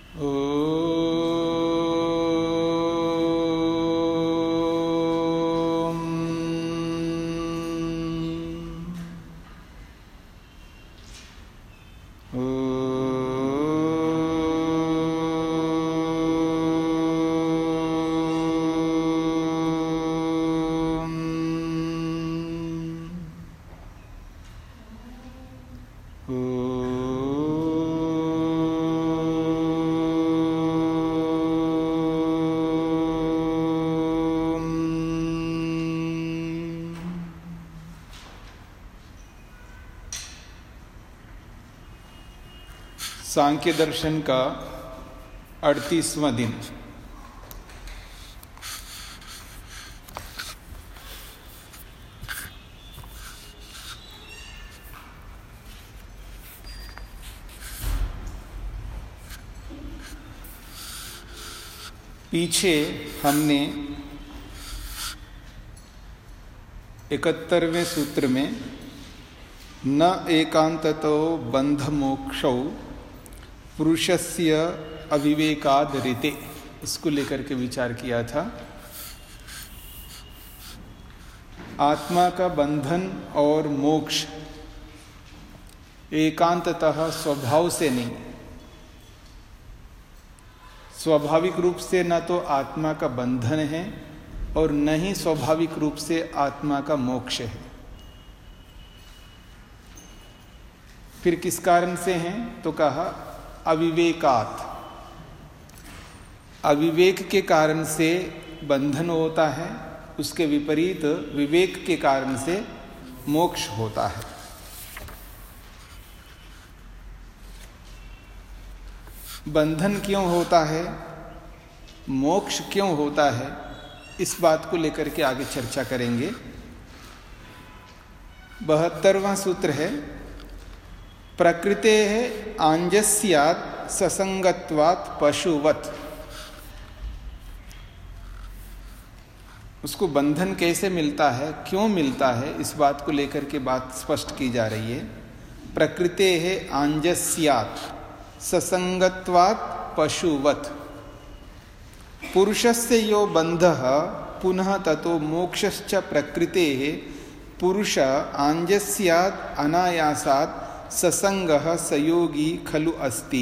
सांख्य दर्शन का 38वां दिन। पीछे हमने 71वें सूत्र में न एकांततो बंध मोक्षौ पुरुषस्य अविवेकाद ऋते, इसको लेकर के विचार किया था। आत्मा का बंधन और मोक्ष एकांततः स्वभाव से नहीं, स्वाभाविक रूप से न तो आत्मा का बंधन है और न ही स्वाभाविक रूप से आत्मा का मोक्ष है। फिर किस कारण से हैं? तो कहा अविवेकात, अविवेक के कारण से बंधन होता है, उसके विपरीत विवेक के कारण से मोक्ष होता है। बंधन क्यों होता है, मोक्ष क्यों होता है, इस बात को लेकर के आगे चर्चा करेंगे। 72वां सूत्र है प्रकृतेः आंजस्यात् ससंगत्वात् पशुवत्। उसको बंधन कैसे मिलता है, क्यों मिलता है, इस बात को लेकर के बात स्पष्ट की जा रही है। प्रकृतेः आंजस्यात् ससंगत्वात् पशुवत् पुरुषस्य यो बंधः पुनः ततो मोक्षश्च प्रकृतेः पुरुष आंजस्यात् अनायासात् ससंगः सयोगी खलु अस्ति।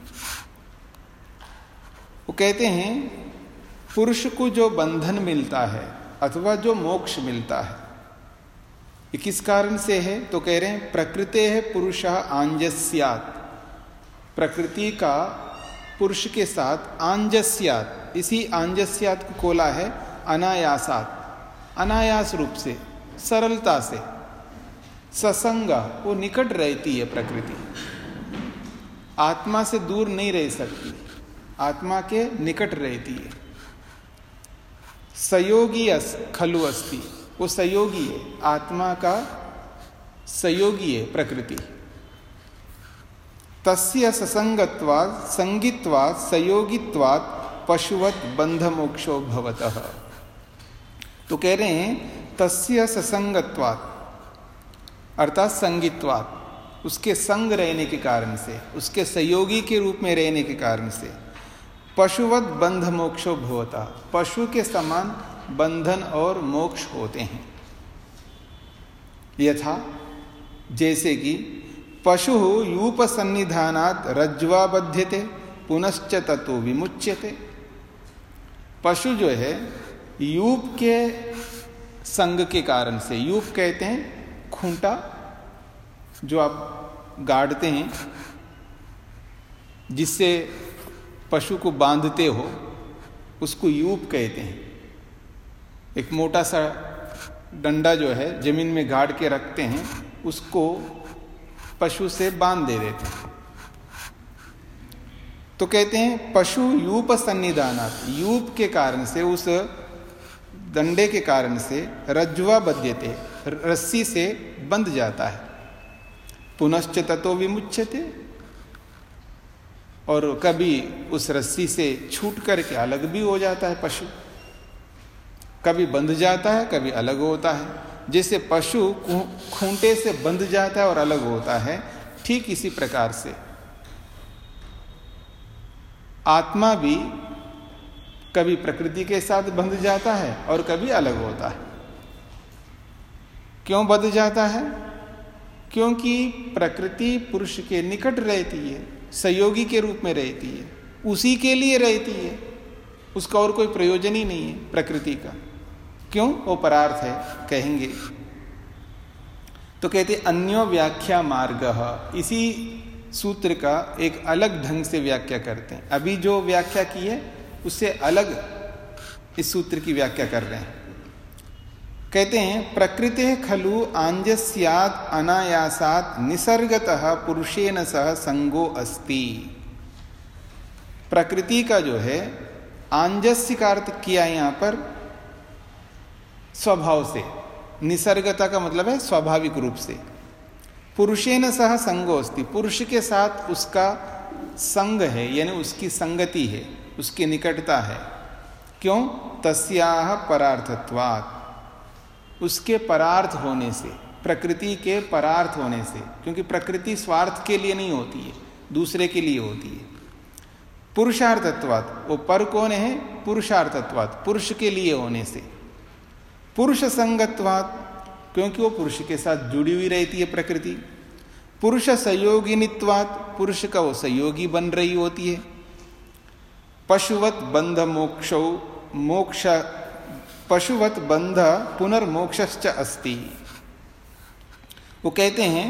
वो कहते हैं पुरुष को जो बंधन मिलता है अथवा जो मोक्ष मिलता है, ये किस कारण से है? तो कह रहे हैं प्रकृतेः पुरुषः आंजस्यात्, प्रकृति का पुरुष के साथ आंजस्यात्, इसी आंजस्यात् को खोला है अनायासात्, अनायास रूप से, सरलता से। ससंग, वो निकट रहती है प्रकृति, आत्मा से दूर नहीं रह सकती, आत्मा के निकट रहती है। सहयोगी खलु अस्ति, वो सहयोगी है, आत्मा का सहयोगी है प्रकृति। तस्य ससंगत्वात् संगित्वात् सहयोगित्वात् पशुवत् बंध मोक्षो भवतः। तो कह रहे हैं तस्य ससंगत्वात् अर्थात संगित्वात्, उसके संग रहने के कारण से, उसके सहयोगी के रूप में रहने के कारण से पशुवत् बंध मोक्षो भवता, पशु के समान बंधन और मोक्ष होते हैं। यथा जैसे कि पशु यूप सन्निधानात् रज्ज्वा बध्यते पुनश्च ततो विमुच्यते। पशु जो है यूप के संग के कारण से, यूप कहते हैं खूंटा जो आप गाड़ते हैं, जिससे पशु को बांधते हो, उसको यूप कहते हैं। एक मोटा सा डंडा जो है जमीन में गाड़ के रखते हैं, उसको पशु से बांध दे देते हैं। तो कहते हैं पशु यूप सन्निधानात्, यूप के कारण से, उस डंडे के कारण से रज्ज्वा बध्यते, रस्सी से बंध जाता है। पुनश्च ततो विमुच्यते, और कभी उस रस्सी से छूट करके अलग भी हो जाता है पशु, कभी बंध जाता है, कभी अलग होता है। जैसे पशु खूंटे से बंध जाता है और अलग होता है, ठीक इसी प्रकार से आत्मा भी कभी प्रकृति के साथ बंध जाता है और कभी अलग होता है। क्यों बंध जाता है? क्योंकि प्रकृति पुरुष के निकट रहती है, सहयोगी के रूप में रहती है, उसी के लिए रहती है, उसका और कोई प्रयोजन ही नहीं है प्रकृति का। क्यों? वो परार्थ है, कहेंगे। तो कहते अन्यो व्याख्या मार्ग, इसी सूत्र का एक अलग ढंग से व्याख्या करते हैं। अभी जो व्याख्या की है उससे अलग इस सूत्र की व्याख्या कर रहे हैं। कहते हैं प्रकृते खलु आंजस्यात् अनायासात् निसर्गतः पुरुषेण सह संगो अस्ति। प्रकृति का जो है आंजस्य का अर्थ किया यहाँ पर स्वभाव से, निसर्गता का मतलब है स्वाभाविक रूप से। पुरुषेण सह संगो अस्ति, पुरुष के साथ उसका संग है, यानी उसकी संगति है, उसकी निकटता है। क्यों? तस्याह परार्थत्वात्, उसके परार्थ होने से, प्रकृति के परार्थ होने से। क्योंकि प्रकृति स्वार्थ के लिए नहीं होती है, दूसरे के लिए होती है। पुरुषार्थत्वात्, वो पर कौन है? पुरुषार्थत्वात्, पुरुष के लिए होने से। पुरुष संगत्वात्, क्योंकि वो पुरुष के साथ जुड़ी हुई रहती है प्रकृति। पुरुष संयोगिनित्वात्, पुरुष का वो संयोगी बन रही होती है। पशुवत बंध मोक्षौ मोक्ष, पशुवत बंध पुनर्मोक्षश्च अस्ति। वो कहते हैं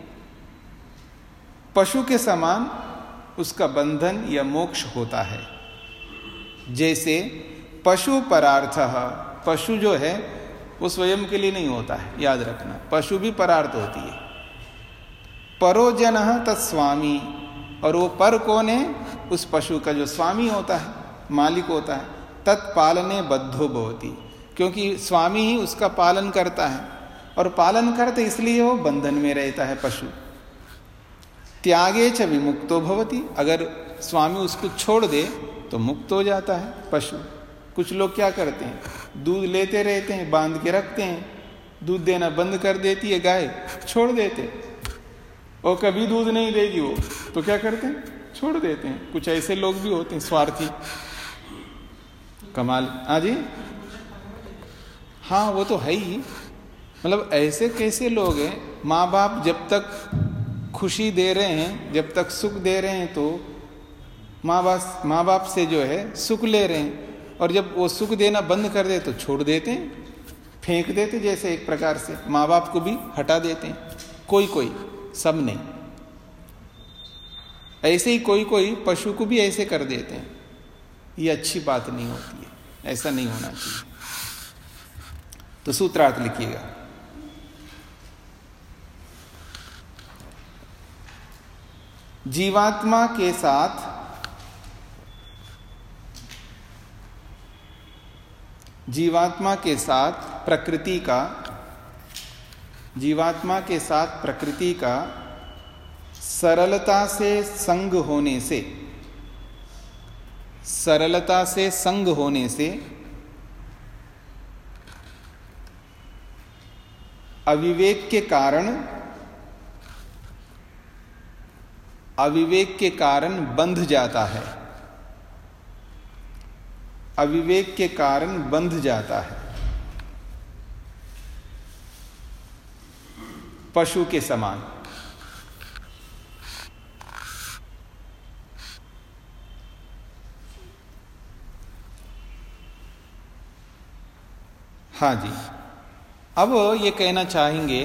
पशु के समान उसका बंधन या मोक्ष होता है। जैसे पशु परार्थः, पशु जो है वो स्वयं के लिए नहीं होता है, याद रखना, पशु भी परार्थ होती है। परो जनः तत्स्वामी, और वो पर कौन है? उस पशु का जो स्वामी होता है, मालिक होता है। तत्पालने बद्धो भवति, क्योंकि स्वामी ही उसका पालन करता है, और पालन करते इसलिए वो बंधन में रहता है पशु। त्यागे च विमुक्तो भवति, अगर स्वामी उसको छोड़ दे तो मुक्त हो जाता है पशु। कुछ लोग क्या करते हैं, दूध लेते रहते हैं, बांध के रखते हैं, दूध देना बंद कर देती है गाय, छोड़ देते, और कभी दूध नहीं देगी वो, तो क्या करते हैं? छोड़ देते हैं। कुछ ऐसे लोग भी होते हैं स्वार्थी, कमाल। हाँ जी, हाँ वो तो है ही। मतलब ऐसे कैसे लोग हैं, माँ बाप जब तक खुशी दे रहे हैं, जब तक सुख दे रहे हैं, तो माँ बाप से जो है सुख ले रहे हैं, और जब वो सुख देना बंद कर दे तो छोड़ देते हैं, फेंक देते, जैसे एक प्रकार से माँ बाप को भी हटा देते हैं। कोई कोई, सब नहीं। ऐसे ही कोई कोई पशु को भी ऐसे कर देते हैं। ये अच्छी बात नहीं होती है, ऐसा नहीं होना चाहिए। तो सूत्रार्थ लिखिएगा। जीवात्मा के साथ प्रकृति का, जीवात्मा के साथ प्रकृति का सरलता से संग होने से, सरलता से संग होने से अविवेक के कारण बंध जाता है, अविवेक के कारण बंध जाता है, पशु के समान। हाँ जी, अब ये कहना चाहेंगे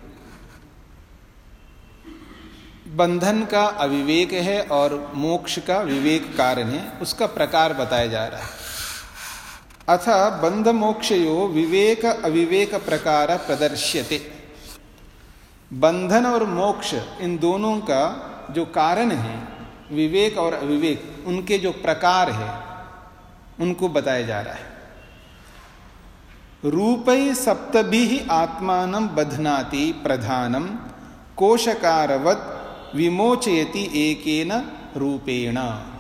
बंधन का अविवेक है और मोक्ष का विवेक कारण है, उसका प्रकार बताया जा रहा है। अथ बंध मोक्षयो विवेक अविवेक प्रकार प्रदर्श्यते। बंधन और मोक्ष इन दोनों का जो कारण है, विवेक और अविवेक, उनके जो प्रकार है उनको बताया जा रहा है। रूपै सप्तभिः आत्मानं बध्नाति प्रधानं कोशकारवत् विमोचयति एकेन रूपेण।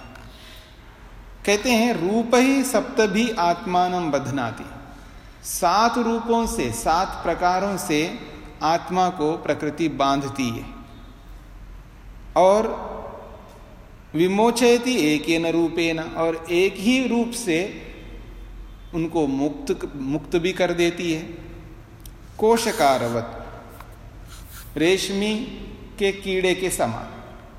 कहते हैं रूप ही सप्तभिः आत्मानं बध्नाति, 7 रूपों से, 7 प्रकारों से आत्मा को प्रकृति बांधती है। और विमोचयति एकेन रूपेण, और एक ही रूप से उनको मुक्त भी कर देती है। कोशकारवत, रेशमी के कीड़े के समान।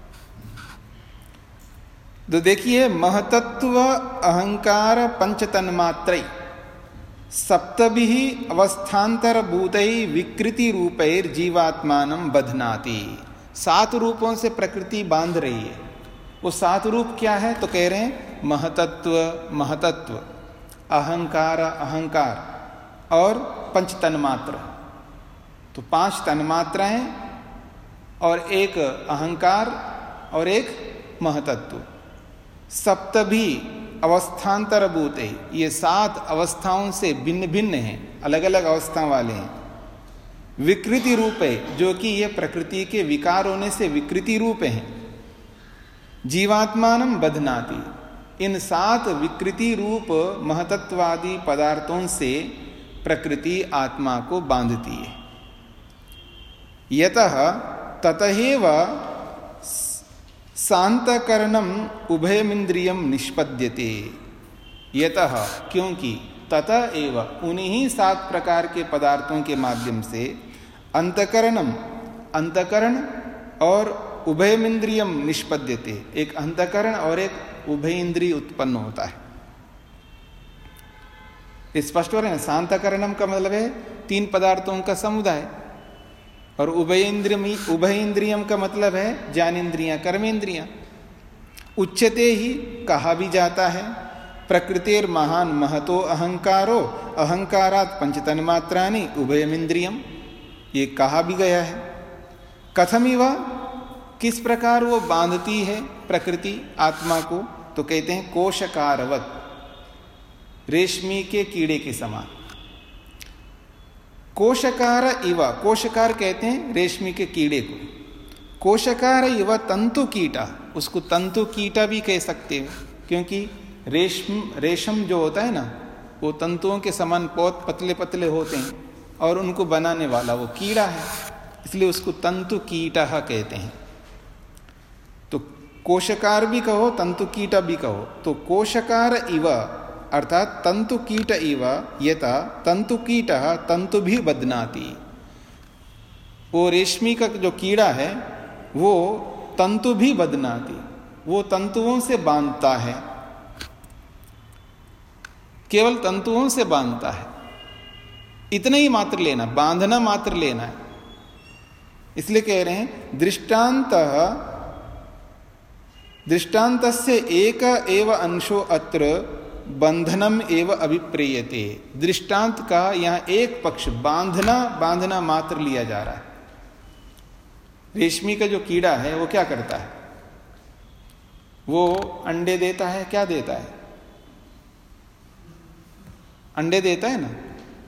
तो देखिए, महतत्व अहंकार पंच तन्मात्रै सप्तभिः अवस्थांतर भूतै विकृति रूपैर जीवात्मानं बध्नाति। 7 रूपों से प्रकृति बांध रही है। वो 7 रूप क्या है? तो कह रहे हैं महतत्व, अहंकार और पंच तन्मात्रा। तो 5 तन्मात्राएं और एक अहंकार और एक महतत्व। सप्तभी अवस्थांतर भूते, ये 7 अवस्थाओं से भिन्न भिन्न हैं, अलग अलग अवस्था वाले हैं। विकृति रूप है, जो कि ये प्रकृति के विकार होने से विकृति रूप हैं। जीवात्मानं बध्नाति, इन 7 विकृति रूप महतत्वादि पदार्थों से प्रकृति आत्मा को बांधती है। यतः ततएव शांतकरणम उभयमिंद्रियम निष्पद्यते। यतः, क्योंकि, ततएव, उन्हीं 7 प्रकार के पदार्थों के माध्यम से अंतकरण और उभयमिंद्रियम निष्पद्यते, एक अंतकरण और एक उभय इंद्रिय उत्पन्न होता है। स्पष्ट हो रहे हैं? शांतकरणम का मतलब है 3 पदार्थों का समुदाय, और उभय इंद्रियम का मतलब है ज्ञानेन्द्रियां, कर्मेंद्रियां। उच्यते ही, कहा भी जाता है, प्रकृतिर महान महतो अहंकारो अहंकारात् पंचतन्मात्राणि उभयमिंद्रियम, ये कहा भी गया है। कथमिव, किस प्रकार वो बांधती है प्रकृति आत्मा को? तो कहते हैं कोशकारवत, रेशमी के कीड़े के समान। कोशकार इव, कोशकार कहते हैं रेशमी के कीड़े को। कोशकार इव तंतु कीटा, उसको तंतु कीटा भी कह सकते हो, क्योंकि रेशम जो होता है ना, वो तंतुओं के समान बहुत पतले पतले होते हैं, और उनको बनाने वाला वो कीड़ा है, इसलिए उसको तंतु कीटा कहते हैं। तो कोशकार भी कहो, तंतु कीटा भी कहो। तो कोशकार इव अर्थात तंतु कीट इव यथा तंतु कीट तंतु भी बध्नाति, वो रेशमी का जो कीड़ा है वो तंतु भी बध्नाति, वो तंतुओं से बांधता है, केवल तंतुओं से बांधता है। इतना ही मात्र लेना, बांधना मात्र लेना है। इसलिए कह रहे हैं दृष्टान्तस्य एक एव अंशो अत्र बंधनम एव अभिप्रेयते। दृष्टांत का यहाँ एक पक्ष बांधना मात्र लिया जा रहा है। रेशमी का जो कीड़ा है वो क्या करता है? वो अंडे देता है। क्या देता है? अंडे देता है ना।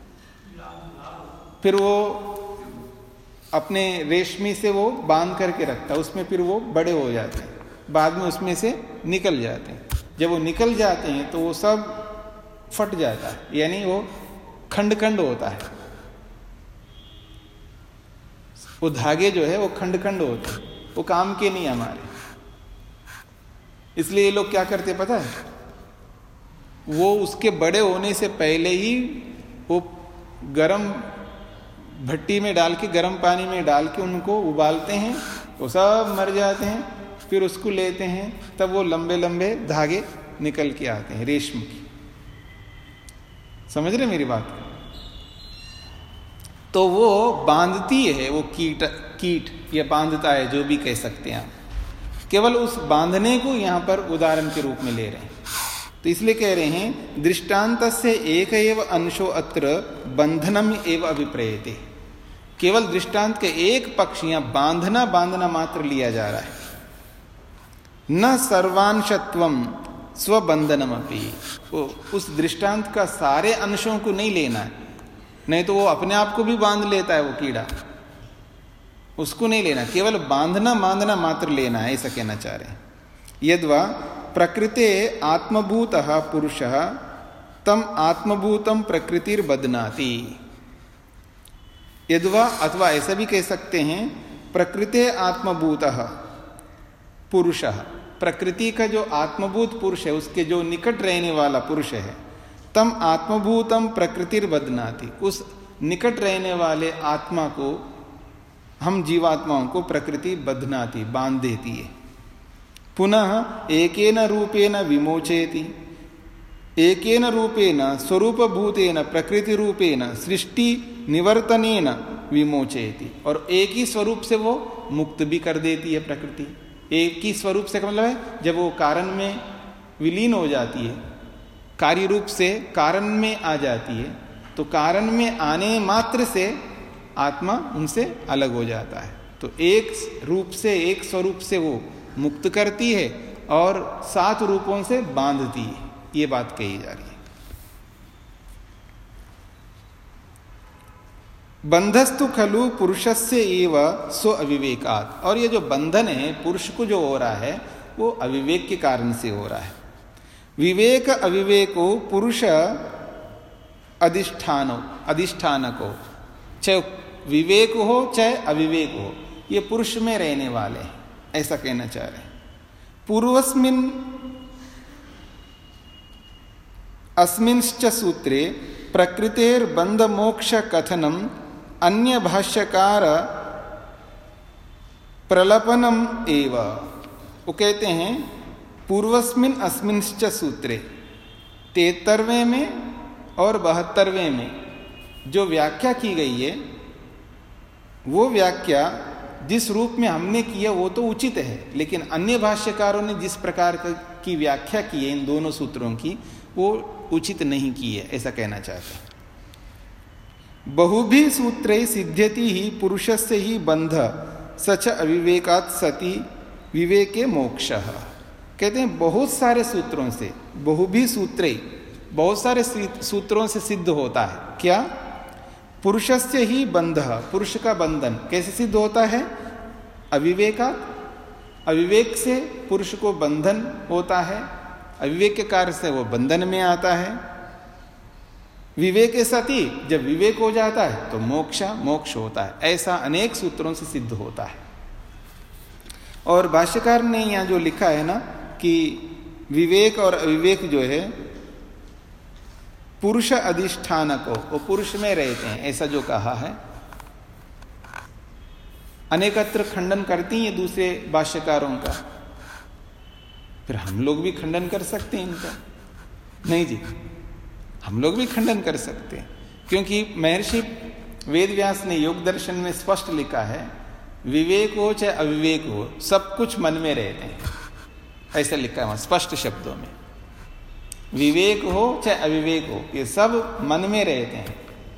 फिर वो अपने रेशमी से वो बांध करके रखता है, उसमें फिर वो बड़े हो जाते हैं, बाद में उसमें से निकल जाते हैं। जब वो निकल जाते हैं तो वो सब फट जाता है, यानी वो खंड खंड होता है। वो धागे जो है वो खंड खंड होते हैं, वो काम के नहीं हमारे। इसलिए ये लोग क्या करते पता है? वो उसके बड़े होने से पहले ही वो गरम भट्टी में डाल के, गरम पानी में डाल के उनको उबालते हैं, वो सब मर जाते हैं। फिर उसको लेते हैं, तब वो लंबे लंबे धागे निकल के आते हैं रेशम की। समझ रहे मेरी बात? तो वो बांधती है, वो कीट या बांधता है, जो भी कह सकते हैं आप। केवल उस बांधने को यहां पर उदाहरण के रूप में ले रहे हैं। तो इसलिए कह रहे हैं दृष्टान्तस्य एक एव अंशो अत्र बंधनम एव अभिप्रेयते। केवल दृष्टांत के एक पक्ष यहां बांधना मात्र लिया जा रहा है। न सर्वांशत्वम स्वबंधनमपि, उस दृष्टांत का सारे अंशों को नहीं लेना है, नहीं तो वो अपने आप को भी बांध लेता है वो कीड़ा, उसको नहीं लेना, केवल बांधना मात्र लेना है, ऐसा कहना चाह रहे हैं। यद्वा प्रकृते आत्मभूतः पुरुषः तम आत्मभूतम प्रकृतिर्बध्नाति। यद्वा, अथवा ऐसा भी कह सकते हैं, प्रकृते आत्मभूतः पुरुषः, प्रकृति का जो आत्मभूत पुरुष है, उसके जो निकट रहने वाला पुरुष है, तम आत्मभूतम प्रकृतिर्बध्नाति, उस निकट रहने वाले आत्मा को, हम जीवात्माओं को प्रकृति बध्नाति, बांध देती है। पुनः एकेन रूपेण विमोचयति, एकेन रूपेण स्वरूपभूतेन प्रकृति रूपेण सृष्टि निवर्तनेन विमोचयति, और एक ही स्वरूप से वो मुक्त भी कर देती है प्रकृति। एक ही स्वरूप से मतलब है जब वो कारण में विलीन हो जाती है, कार्य रूप से कारण में आ जाती है, तो कारण में आने मात्र से आत्मा उनसे अलग हो जाता है। तो एक रूप से, एक स्वरूप से वो मुक्त करती है और 7 रूपों से बांधती है, ये बात कही जा रही है। बंधस्तु खलु पुरुषस्य एव स्व अविवेकात्, और ये जो बंधन है पुरुष को जो हो रहा है वो अविवेक के कारण से हो रहा है। विवेक अविवेको पुरुष अधिष्ठानको, चाहे विवेक हो चाहे अविवेक हो, ये पुरुष में रहने वाले हैं, ऐसा कहना चाह रहे हैं। पूर्वस्मिन् अस्मिंश्च सूत्रे प्रकृतेर्बंध मोक्ष कथनम अन्य भाष्यकार प्रलपनम एव। वो कहते हैं पूर्वस्मिन् अस्मिंश्च सूत्रे, 73वें में और 72वें में जो व्याख्या की गई है, वो व्याख्या जिस रूप में हमने किया वो तो उचित है, लेकिन अन्य भाष्यकारों ने जिस प्रकार की व्याख्या की है इन दोनों सूत्रों की, वो उचित नहीं की है, ऐसा कहना चाहते हैं। बहुभी सूत्रे सिद्ध्यति ही पुरुषस्य ही बंध सच अविवेकात् सति विवेके मोक्षः। कहते हैं बहुत सारे सूत्रों से, बहुभी सूत्रे, बहुत सारे सूत्रों से सिद्ध होता है क्या? पुरुषस्य ही बंध, पुरुष का बंधन कैसे सिद्ध होता है? अविवेकात्, अविवेक से पुरुष को बंधन होता है, अविवेक के कार्य से वो बंधन में आता है। विवेक सति, जब विवेक हो जाता है तो मोक्ष होता है। ऐसा अनेक सूत्रों से सिद्ध होता है। और भाष्यकार ने यहाँ जो लिखा है ना कि विवेक और अविवेक जो है पुरुष अधिष्ठान को, वो पुरुष में रहते हैं, ऐसा जो कहा है, अनेकत्र खंडन करती हैं दूसरे भाष्यकारों का। फिर हम लोग भी खंडन कर सकते हैं इनका? नहीं जी, हम लोग भी खंडन कर सकते हैं, क्योंकि महर्षि वेदव्यास ने योग दर्शन में स्पष्ट लिखा है, विवेक हो चाहे अविवेक हो, सब कुछ मन में रहते हैं, ऐसा लिखा है वहां स्पष्ट शब्दों में। विवेक हो चाहे अविवेक हो, ये सब मन में रहते हैं।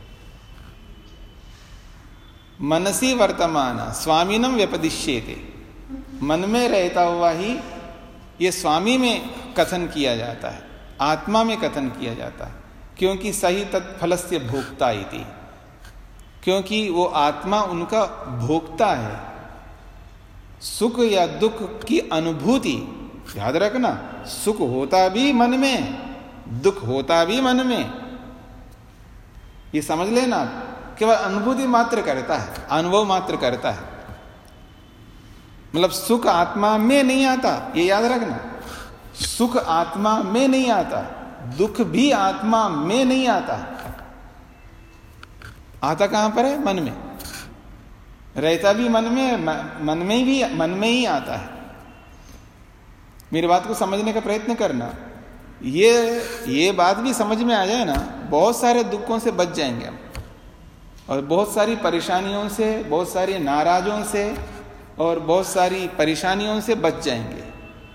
मनसी वर्तमान स्वामीनम व्यपदिश्येते, मन में रहता हुआ ही ये स्वामी में कथन किया जाता है, आत्मा में कथन किया जाता है, क्योंकि सही तत्फलस्य भोक्ता इति, क्योंकि वो आत्मा उनका भोक्ता है। सुख या दुख की अनुभूति, याद रखना, सुख होता भी मन में, दुख होता भी मन में, ये समझ लेना। केवल अनुभूति मात्र करता है, अनुभव मात्र करता है, मतलब सुख आत्मा में नहीं आता, ये याद रखना। सुख आत्मा में नहीं आता, दुख भी आत्मा में नहीं आता। आता कहां पर है? मन में। रहता भी मन में, मन में ही आता है। मेरी बात को समझने का प्रयत्न करना। ये बात भी समझ में आ जाए ना, बहुत सारे दुखों से बच जाएंगे हम, और बहुत सारी परेशानियों से, बहुत सारी नाराजों से और बहुत सारी परेशानियों से बच जाएंगे।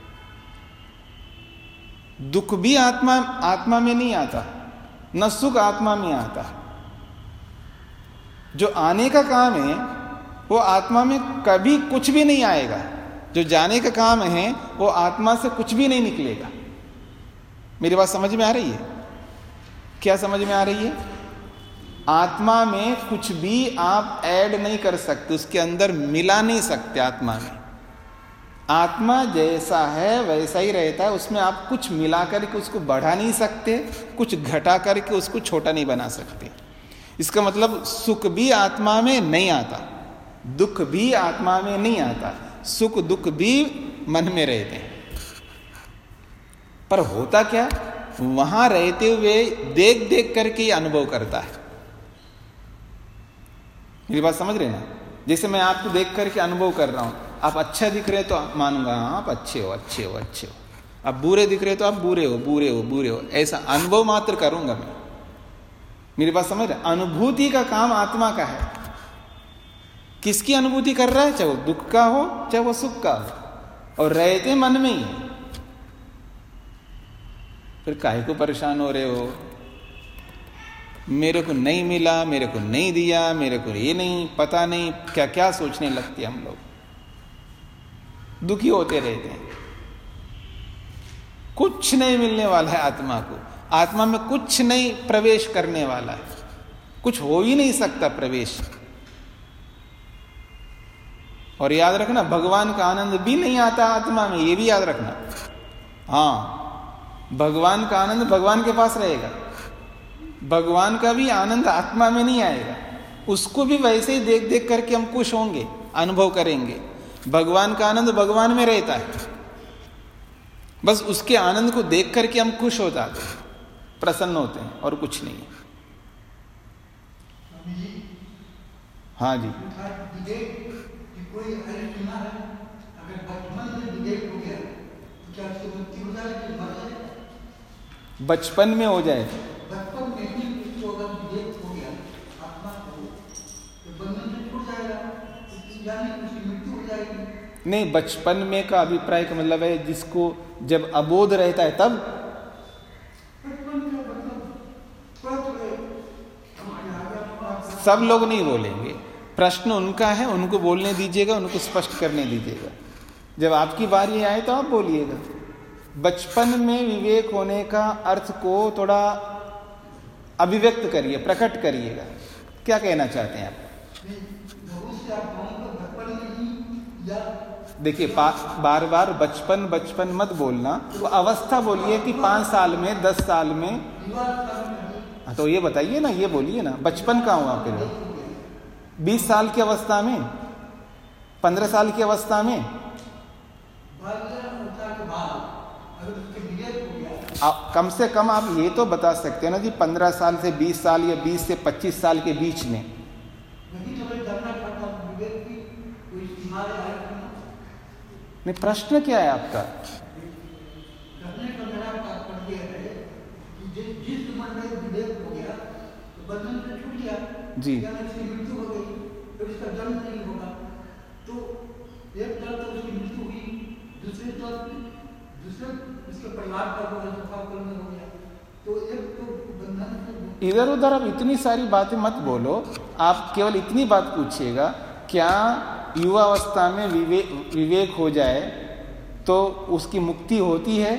दुख भी आत्मा में नहीं आता, न सुख आत्मा में आता। जो आने का काम है वो आत्मा में कभी कुछ भी नहीं आएगा, जो जाने का काम है वो आत्मा से कुछ भी नहीं निकलेगा। मेरी बात समझ में आ रही है? क्या समझ में आ रही है? आत्मा में कुछ भी आप ऐड नहीं कर सकते, उसके अंदर मिला नहीं सकते। आत्मा में, आत्मा जैसा है वैसा ही रहता है, उसमें आप कुछ मिला करके उसको बढ़ा नहीं सकते, कुछ घटा करके उसको छोटा नहीं बना सकते। इसका मतलब सुख भी आत्मा में नहीं आता, दुख भी आत्मा में नहीं आता, सुख दुख भी मन में रहते हैं। पर होता क्या, वहां रहते हुए देख देख करके अनुभव करता है। मेरी बात समझ रहे ना? जैसे मैं आपको देख करके अनुभव कर रहा हूं, आप अच्छा दिख रहे तो मानूंगा हाँ आप अच्छे हो, अच्छे हो, अच्छे हो। आप बुरे दिख रहे तो आप बुरे हो, बुरे हो, बुरे हो, ऐसा अनुभव मात्र करूंगा मैं। मेरी बात समझ रहे? अनुभूति का काम आत्मा का है। किसकी अनुभूति कर रहा है? चाहे वो दुख का हो चाहे वो सुख का हो, और रहते मन में ही। फिर काहे को परेशान हो रहे हो? मेरे को नहीं मिला, मेरे को नहीं दिया, मेरे को ये नहीं, पता नहीं क्या क्या सोचने लगते हम लोग, दुखी होते रहते हैं। कुछ नहीं मिलने वाला है आत्मा को, आत्मा में कुछ नहीं प्रवेश करने वाला है, कुछ हो ही नहीं सकता प्रवेश। और याद रखना, भगवान का आनंद भी नहीं आता आत्मा में, ये भी याद रखना। हाँ, भगवान का आनंद भगवान के पास रहेगा, भगवान का भी आनंद आत्मा में नहीं आएगा। उसको भी वैसे ही देख देख करके हम खुश होंगे, अनुभव करेंगे। भगवान का आनंद भगवान में रहता है, बस उसके आनंद को देख करके हम खुश हो जाते हैं, प्रसन्न होते हैं, और कुछ नहीं है। हाँ जी, बचपन में हो जाए, बचपन में ही उसको अगर विवेक हो गया आत्मा को, तो बंधन से छूट जाएगा, यानी उसकी मृत्यु हो जाएगी। नहीं, बचपन में का अभिप्राय का मतलब है जिसको जब अबोध रहता है तब। सब लोग नहीं बोलेंगे, प्रश्न उनका है, उनको बोलने दीजिएगा, उनको स्पष्ट करने दीजिएगा। जब आपकी बारी आए तो आप बोलिएगा। बचपन में विवेक होने का अर्थ को थोड़ा अभिव्यक्त करिए, प्रकट करिएगा। क्या कहना चाहते हैं आप? देखिए, बार बार बचपन बचपन मत बोलना, तो अवस्था बोलिए कि 5 साल में, 10 साल में। तो ये बताइए ना, ये बोलिए ना, बचपन कहाँ हुआ फिर? 20 साल की अवस्था में, 15 साल की अवस्था में। आप कम से कम आप ये तो बता सकते हैं ना जी, 15 साल से 20 साल या 20 से 25 साल के बीच में। नहीं, प्रश्न क्या है आपका? जी, मृत्यु हो गई, तो इसका जन्म नहीं होगा, तो एक तरफ तो उसकी मृत्यु हुई, दूसरी तरफ दूसरे इसके परिवार का हो गया, तो एक तो बंधन। इधर उधर अब इतनी सारी बातें मत बोलो, आप केवल इतनी बात पूछिएगा, क्या युवावस्था में विवेक हो जाए तो उसकी मुक्ति होती है?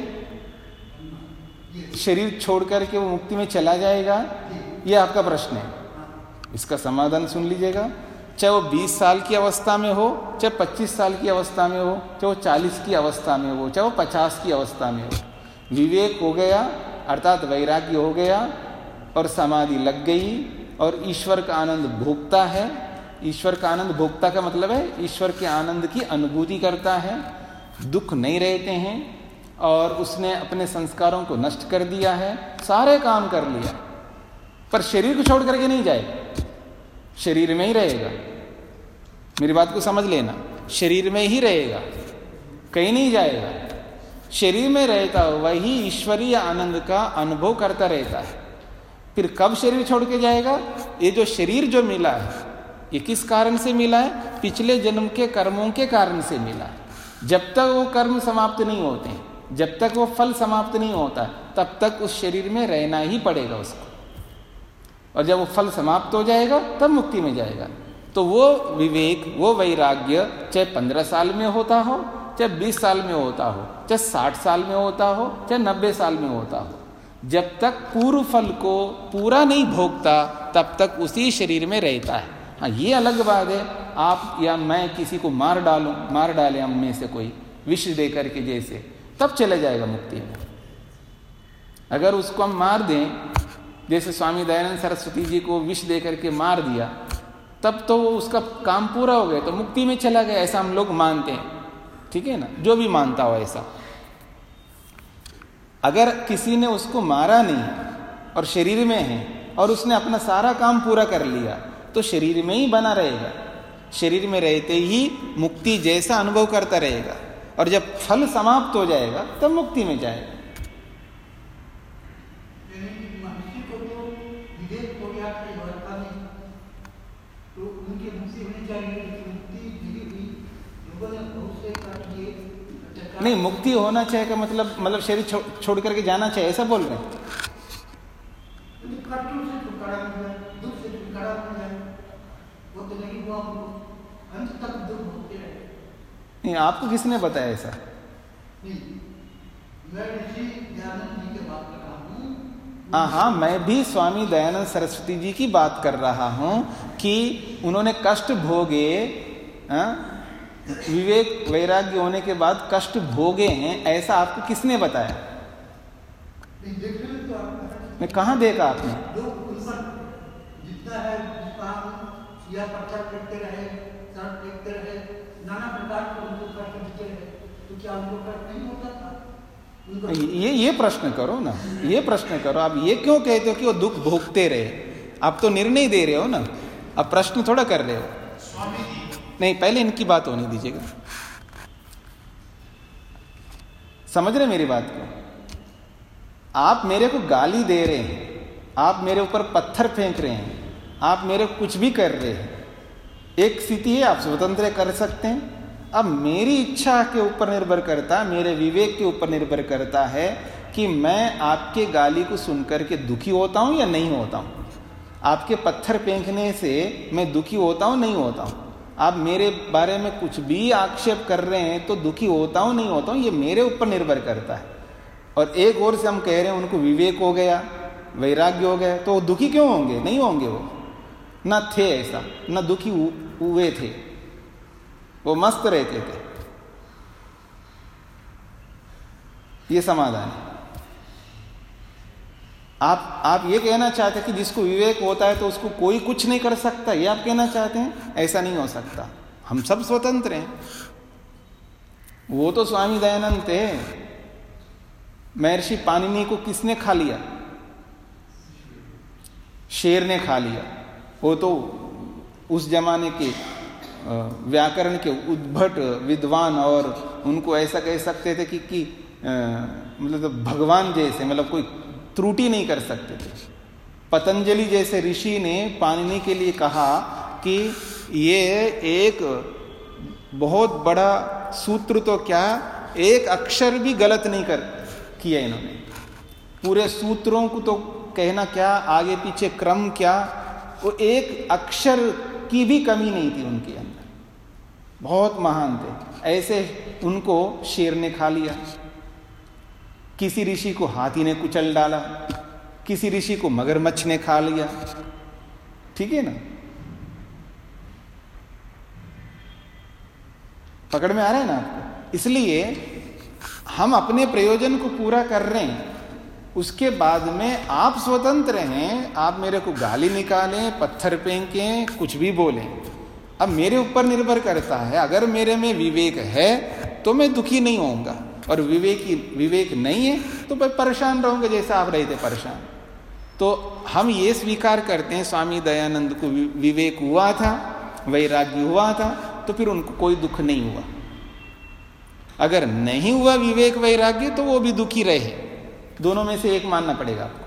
शरीर छोड़ करके वो मुक्ति में चला जाएगा? ये आपका प्रश्न है। इसका समाधान सुन लीजिएगा। चाहे वो 20 साल की अवस्था में हो, चाहे 25 साल की अवस्था में हो, चाहे वो 40 की अवस्था में हो, चाहे वो 50 की अवस्था में हो, विवेक हो गया अर्थात वैराग्य हो गया और समाधि लग गई और ईश्वर का आनंद भोगता है। ईश्वर का आनंद भोगता का मतलब है ईश्वर के आनंद की अनुभूति करता है, दुख नहीं रहते हैं, और उसने अपने संस्कारों को नष्ट कर दिया है, सारे काम कर लिया, पर शरीर को छोड़ करके नहीं जाएगा, शरीर में ही रहेगा। मेरी बात को समझ लेना, शरीर में ही रहेगा, कहीं नहीं जाएगा। शरीर में रहता वही ईश्वरीय आनंद का अनुभव करता रहता है। फिर कब शरीर छोड़ के जाएगा? ये जो शरीर जो मिला है, ये किस कारण से मिला है? पिछले जन्म के कर्मों के कारण से मिला है। जब तक वो कर्म समाप्त नहीं होते, जब तक वो फल समाप्त नहीं होता, तब तक उस शरीर में रहना ही पड़ेगा उसको, और जब वो फल समाप्त हो जाएगा तब मुक्ति में जाएगा। तो वो विवेक, वो वैराग्य चाहे 15 साल में होता हो, चाहे 20 साल में होता हो, चाहे 60 साल में होता हो, चाहे 90 साल में होता हो, जब तक पूर्व फल को पूरा नहीं भोगता तब तक उसी शरीर में रहता है। हाँ, ये अलग बात है आप या मैं किसी को मार डाले हम में से कोई विष दे करके जैसे, तब चले जाएगा मुक्ति में। अगर उसको हम मार दें, जैसे स्वामी दयानंद सरस्वती जी को विष दे करके मार दिया, तब तो उसका काम पूरा हो गया, तो मुक्ति में चला गया, ऐसा हम लोग मानते हैं। ठीक है ना, जो भी मानता हो ऐसा। अगर किसी ने उसको मारा नहीं और शरीर में है और उसने अपना सारा काम पूरा कर लिया तो शरीर में ही बना रहेगा, शरीर में रहते ही मुक्ति जैसा अनुभव करता रहेगा, और जब फल समाप्त हो जाएगा तब मुक्ति में जाएगा। नहीं, मुक्ति होना चाहिए का मतलब शरीर छोड़ करके जाना चाहिए, ऐसा बोल रहे हैं? नहीं, आपको किसने बताया ऐसा? हाँ, मैं भी स्वामी दयानंद सरस्वती जी की बात कर रहा हूं कि उन्होंने कष्ट भोगे, विवेक वैराग्य होने के बाद कष्ट भोगे हैं, ऐसा आपको किसने बताया? मैं कहाँ देखा आपने? जितना है या पत्थर फेंकते रहे, सड़क फेंकते रहे, नाना प्रकार के उनको कष्ट देते रहे, तो क्या उनको कष्ट नहीं होता था? ये प्रश्न करो ना, ये प्रश्न करो। आप ये क्यों कहते हो कि वो दुख भोगते रहे? आप तो निर्णय दे रहे हो ना, आप प्रश्न थोड़ा कर रहे हो। नहीं, पहले इनकी बात होने दीजिएगा। समझ रहे मेरी बात को? आप मेरे को गाली दे रहे हैं, आप मेरे ऊपर पत्थर फेंक रहे हैं, आप मेरे को कुछ भी कर रहे हैं, एक स्थिति है, आप स्वतंत्र कर सकते हैं। अब मेरी इच्छा के ऊपर निर्भर करता, मेरे विवेक के ऊपर निर्भर करता है कि मैं आपके गाली को सुनकर के दुखी होता हूं या नहीं होता हूं। आपके पत्थर फेंकने से मैं दुखी होता हूं नहीं होता हूं। आप मेरे बारे में कुछ भी आक्षेप कर रहे हैं तो दुखी होता हूं नहीं होता हूं, ये मेरे ऊपर निर्भर करता है। और एक ओर से हम कह रहे हैं उनको विवेक हो गया, वैराग्य हो गया, तो दुखी क्यों होंगे? नहीं होंगे, वो ना थे ऐसा, ना दुखी हुए थे, वो मस्त रहते थे। ये समाधान है। आप ये कहना चाहते हैं कि जिसको विवेक होता है तो उसको कोई कुछ नहीं कर सकता, ये आप कहना चाहते हैं? ऐसा नहीं हो सकता, हम सब स्वतंत्र हैं। वो तो स्वामी दयानंद थे। महर्षि पाणिनि को किसने खा लिया? शेर ने खा लिया। वो तो उस जमाने के व्याकरण के उद्भट विद्वान, और उनको ऐसा कह सकते थे कि मतलब भगवान जैसे, मतलब कोई त्रुटि नहीं कर सकते थे। पतंजलि जैसे ऋषि ने पाणिनि के लिए कहा कि ये एक बहुत बड़ा सूत्र, तो क्या एक अक्षर भी गलत नहीं किया इन्होंने। पूरे सूत्रों को तो कहना क्या, आगे पीछे क्रम क्या, वो एक अक्षर की भी कमी नहीं थी उनके अंदर। बहुत महान थे। ऐसे उनको शेर ने खा लिया। किसी ऋषि को हाथी ने कुचल डाला, किसी ऋषि को मगरमच्छ ने खा लिया। ठीक है ना? पकड़ में आ रहा है ना आपको? इसलिए हम अपने प्रयोजन को पूरा कर रहे हैं, उसके बाद में आप स्वतंत्र हैं। आप मेरे को गाली निकालें, पत्थर फेंकें, कुछ भी बोलें, अब मेरे ऊपर निर्भर करता है। अगर मेरे में विवेक है तो मैं दुखी नहीं होऊंगा, और विवेक नहीं है तो मैं परेशान रहूंगा जैसे आप रहे थे परेशान। तो हम ये स्वीकार करते हैं स्वामी दयानंद को विवेक हुआ था, वैराग्य हुआ था, तो फिर उनको कोई दुख नहीं हुआ। अगर नहीं हुआ विवेक वैराग्य तो वो भी दुखी रहे। दोनों में से एक मानना पड़ेगा आपको।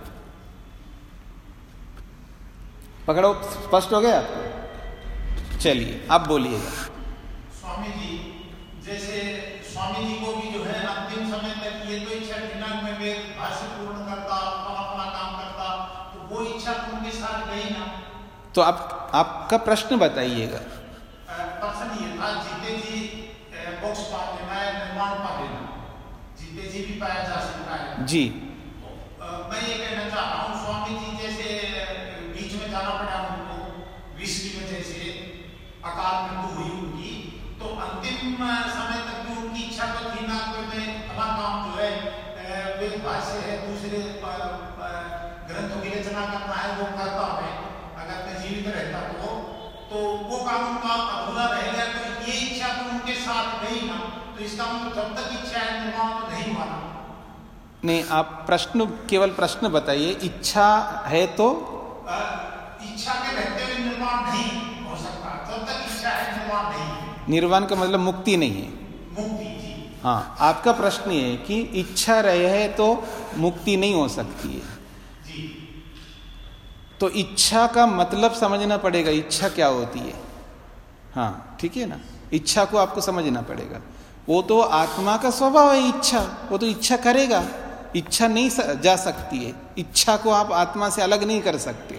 पकड़ो, स्पष्ट हो गया आपको? चलिए आप बोलिएगा। स्वामी जी, जैसे स्वामी जी को भी जो है अंतिम समय तक ये तो इच्छा थी ना, मैं भाष्य पूर्ण करता, अपना काम करता, तो वो इच्छा तो उनके साथ गई ना। तो आपका प्रश्न बताइएगा। प्रश्न ये था, जीते जी मोक्ष पा लेना है, निर्वाण पा लेना, जीते जी भी पाया जा सकता है जी। मैं ये कहना चाह रहा हूँ, स्वामी जी जैसे बीच में जाना पड़ा उनको, विष की वजह से अकाल मृत्यु हुई उनकी, तो अंतिम समय तक भी उनकी इच्छा तो थी ना कि मैं अपना काम जो है वेद भाष्य है, दूसरे ग्रंथों की रचना करना है, वो करता मैं, अगर मैं जीवित रहता तो वो काम उनका अधूरा रह गया। तो ये इच्छा तो उनके साथ गई ना, तो इसका मतलब जब तक इच्छा है निर्माण तो नहीं हुआ। नहीं, आप प्रश्न, केवल प्रश्न बताइए। इच्छा है तो इच्छा के रहते हुए निर्वाण नहीं हो सकता। जब तक इच्छा है निर्वाण नहीं। निर्वाण का मतलब मुक्ति नहीं है। मुक्ति जी। हाँ, आपका प्रश्न ये है कि इच्छा रहे है तो मुक्ति नहीं हो सकती है जी। तो इच्छा का मतलब समझना पड़ेगा, इच्छा क्या होती है। हाँ ठीक है ना, इच्छा को आपको समझना पड़ेगा। वो तो आत्मा का स्वभाव है इच्छा, वो तो इच्छा करेगा। इच्छा नहीं जा सकती है, इच्छा को आप आत्मा से अलग नहीं कर सकते।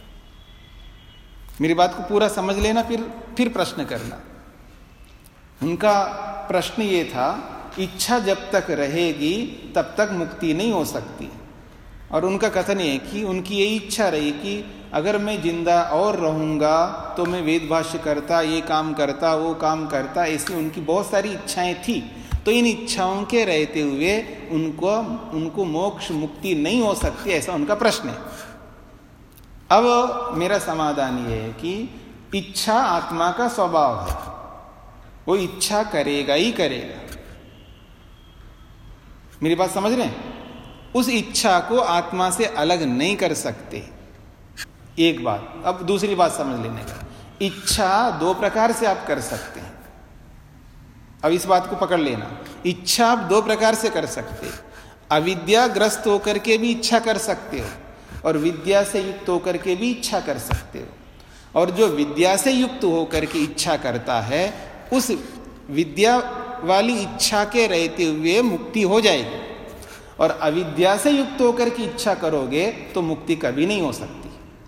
मेरी बात को पूरा समझ लेना, फिर प्रश्न करना। उनका प्रश्न ये था, इच्छा जब तक रहेगी तब तक मुक्ति नहीं हो सकती। और उनका कथन ये है कि उनकी यही इच्छा रही कि अगर मैं जिंदा और रहूंगा तो मैं वेद भाष्य करता, ये काम करता, वो काम करता। ऐसी उनकी बहुत सारी इच्छाएं थी। तो इन इच्छाओं के रहते हुए उनको मोक्ष मुक्ति नहीं हो सकती, ऐसा उनका प्रश्न है। अब मेरा समाधान ये है कि इच्छा आत्मा का स्वभाव है, वो इच्छा करेगा ही करेगा। मेरी बात समझ रहे हैं? उस इच्छा को आत्मा से अलग नहीं कर सकते, एक बात। अब दूसरी बात समझ लेने का, इच्छा दो प्रकार से आप कर सकते हैं। अब इस बात को पकड़ लेना, इच्छा आप दो प्रकार से कर सकते हैं। अविद्याग्रस्त होकर के भी इच्छा कर सकते हो और विद्या से युक्त होकर के भी इच्छा कर सकते हो। और जो विद्या से युक्त होकर के इच्छा करता है, उस विद्या वाली इच्छा के रहते हुए मुक्ति हो जाएगी। और अविद्या से युक्त होकर की इच्छा करोगे तो मुक्ति कभी नहीं हो सकती।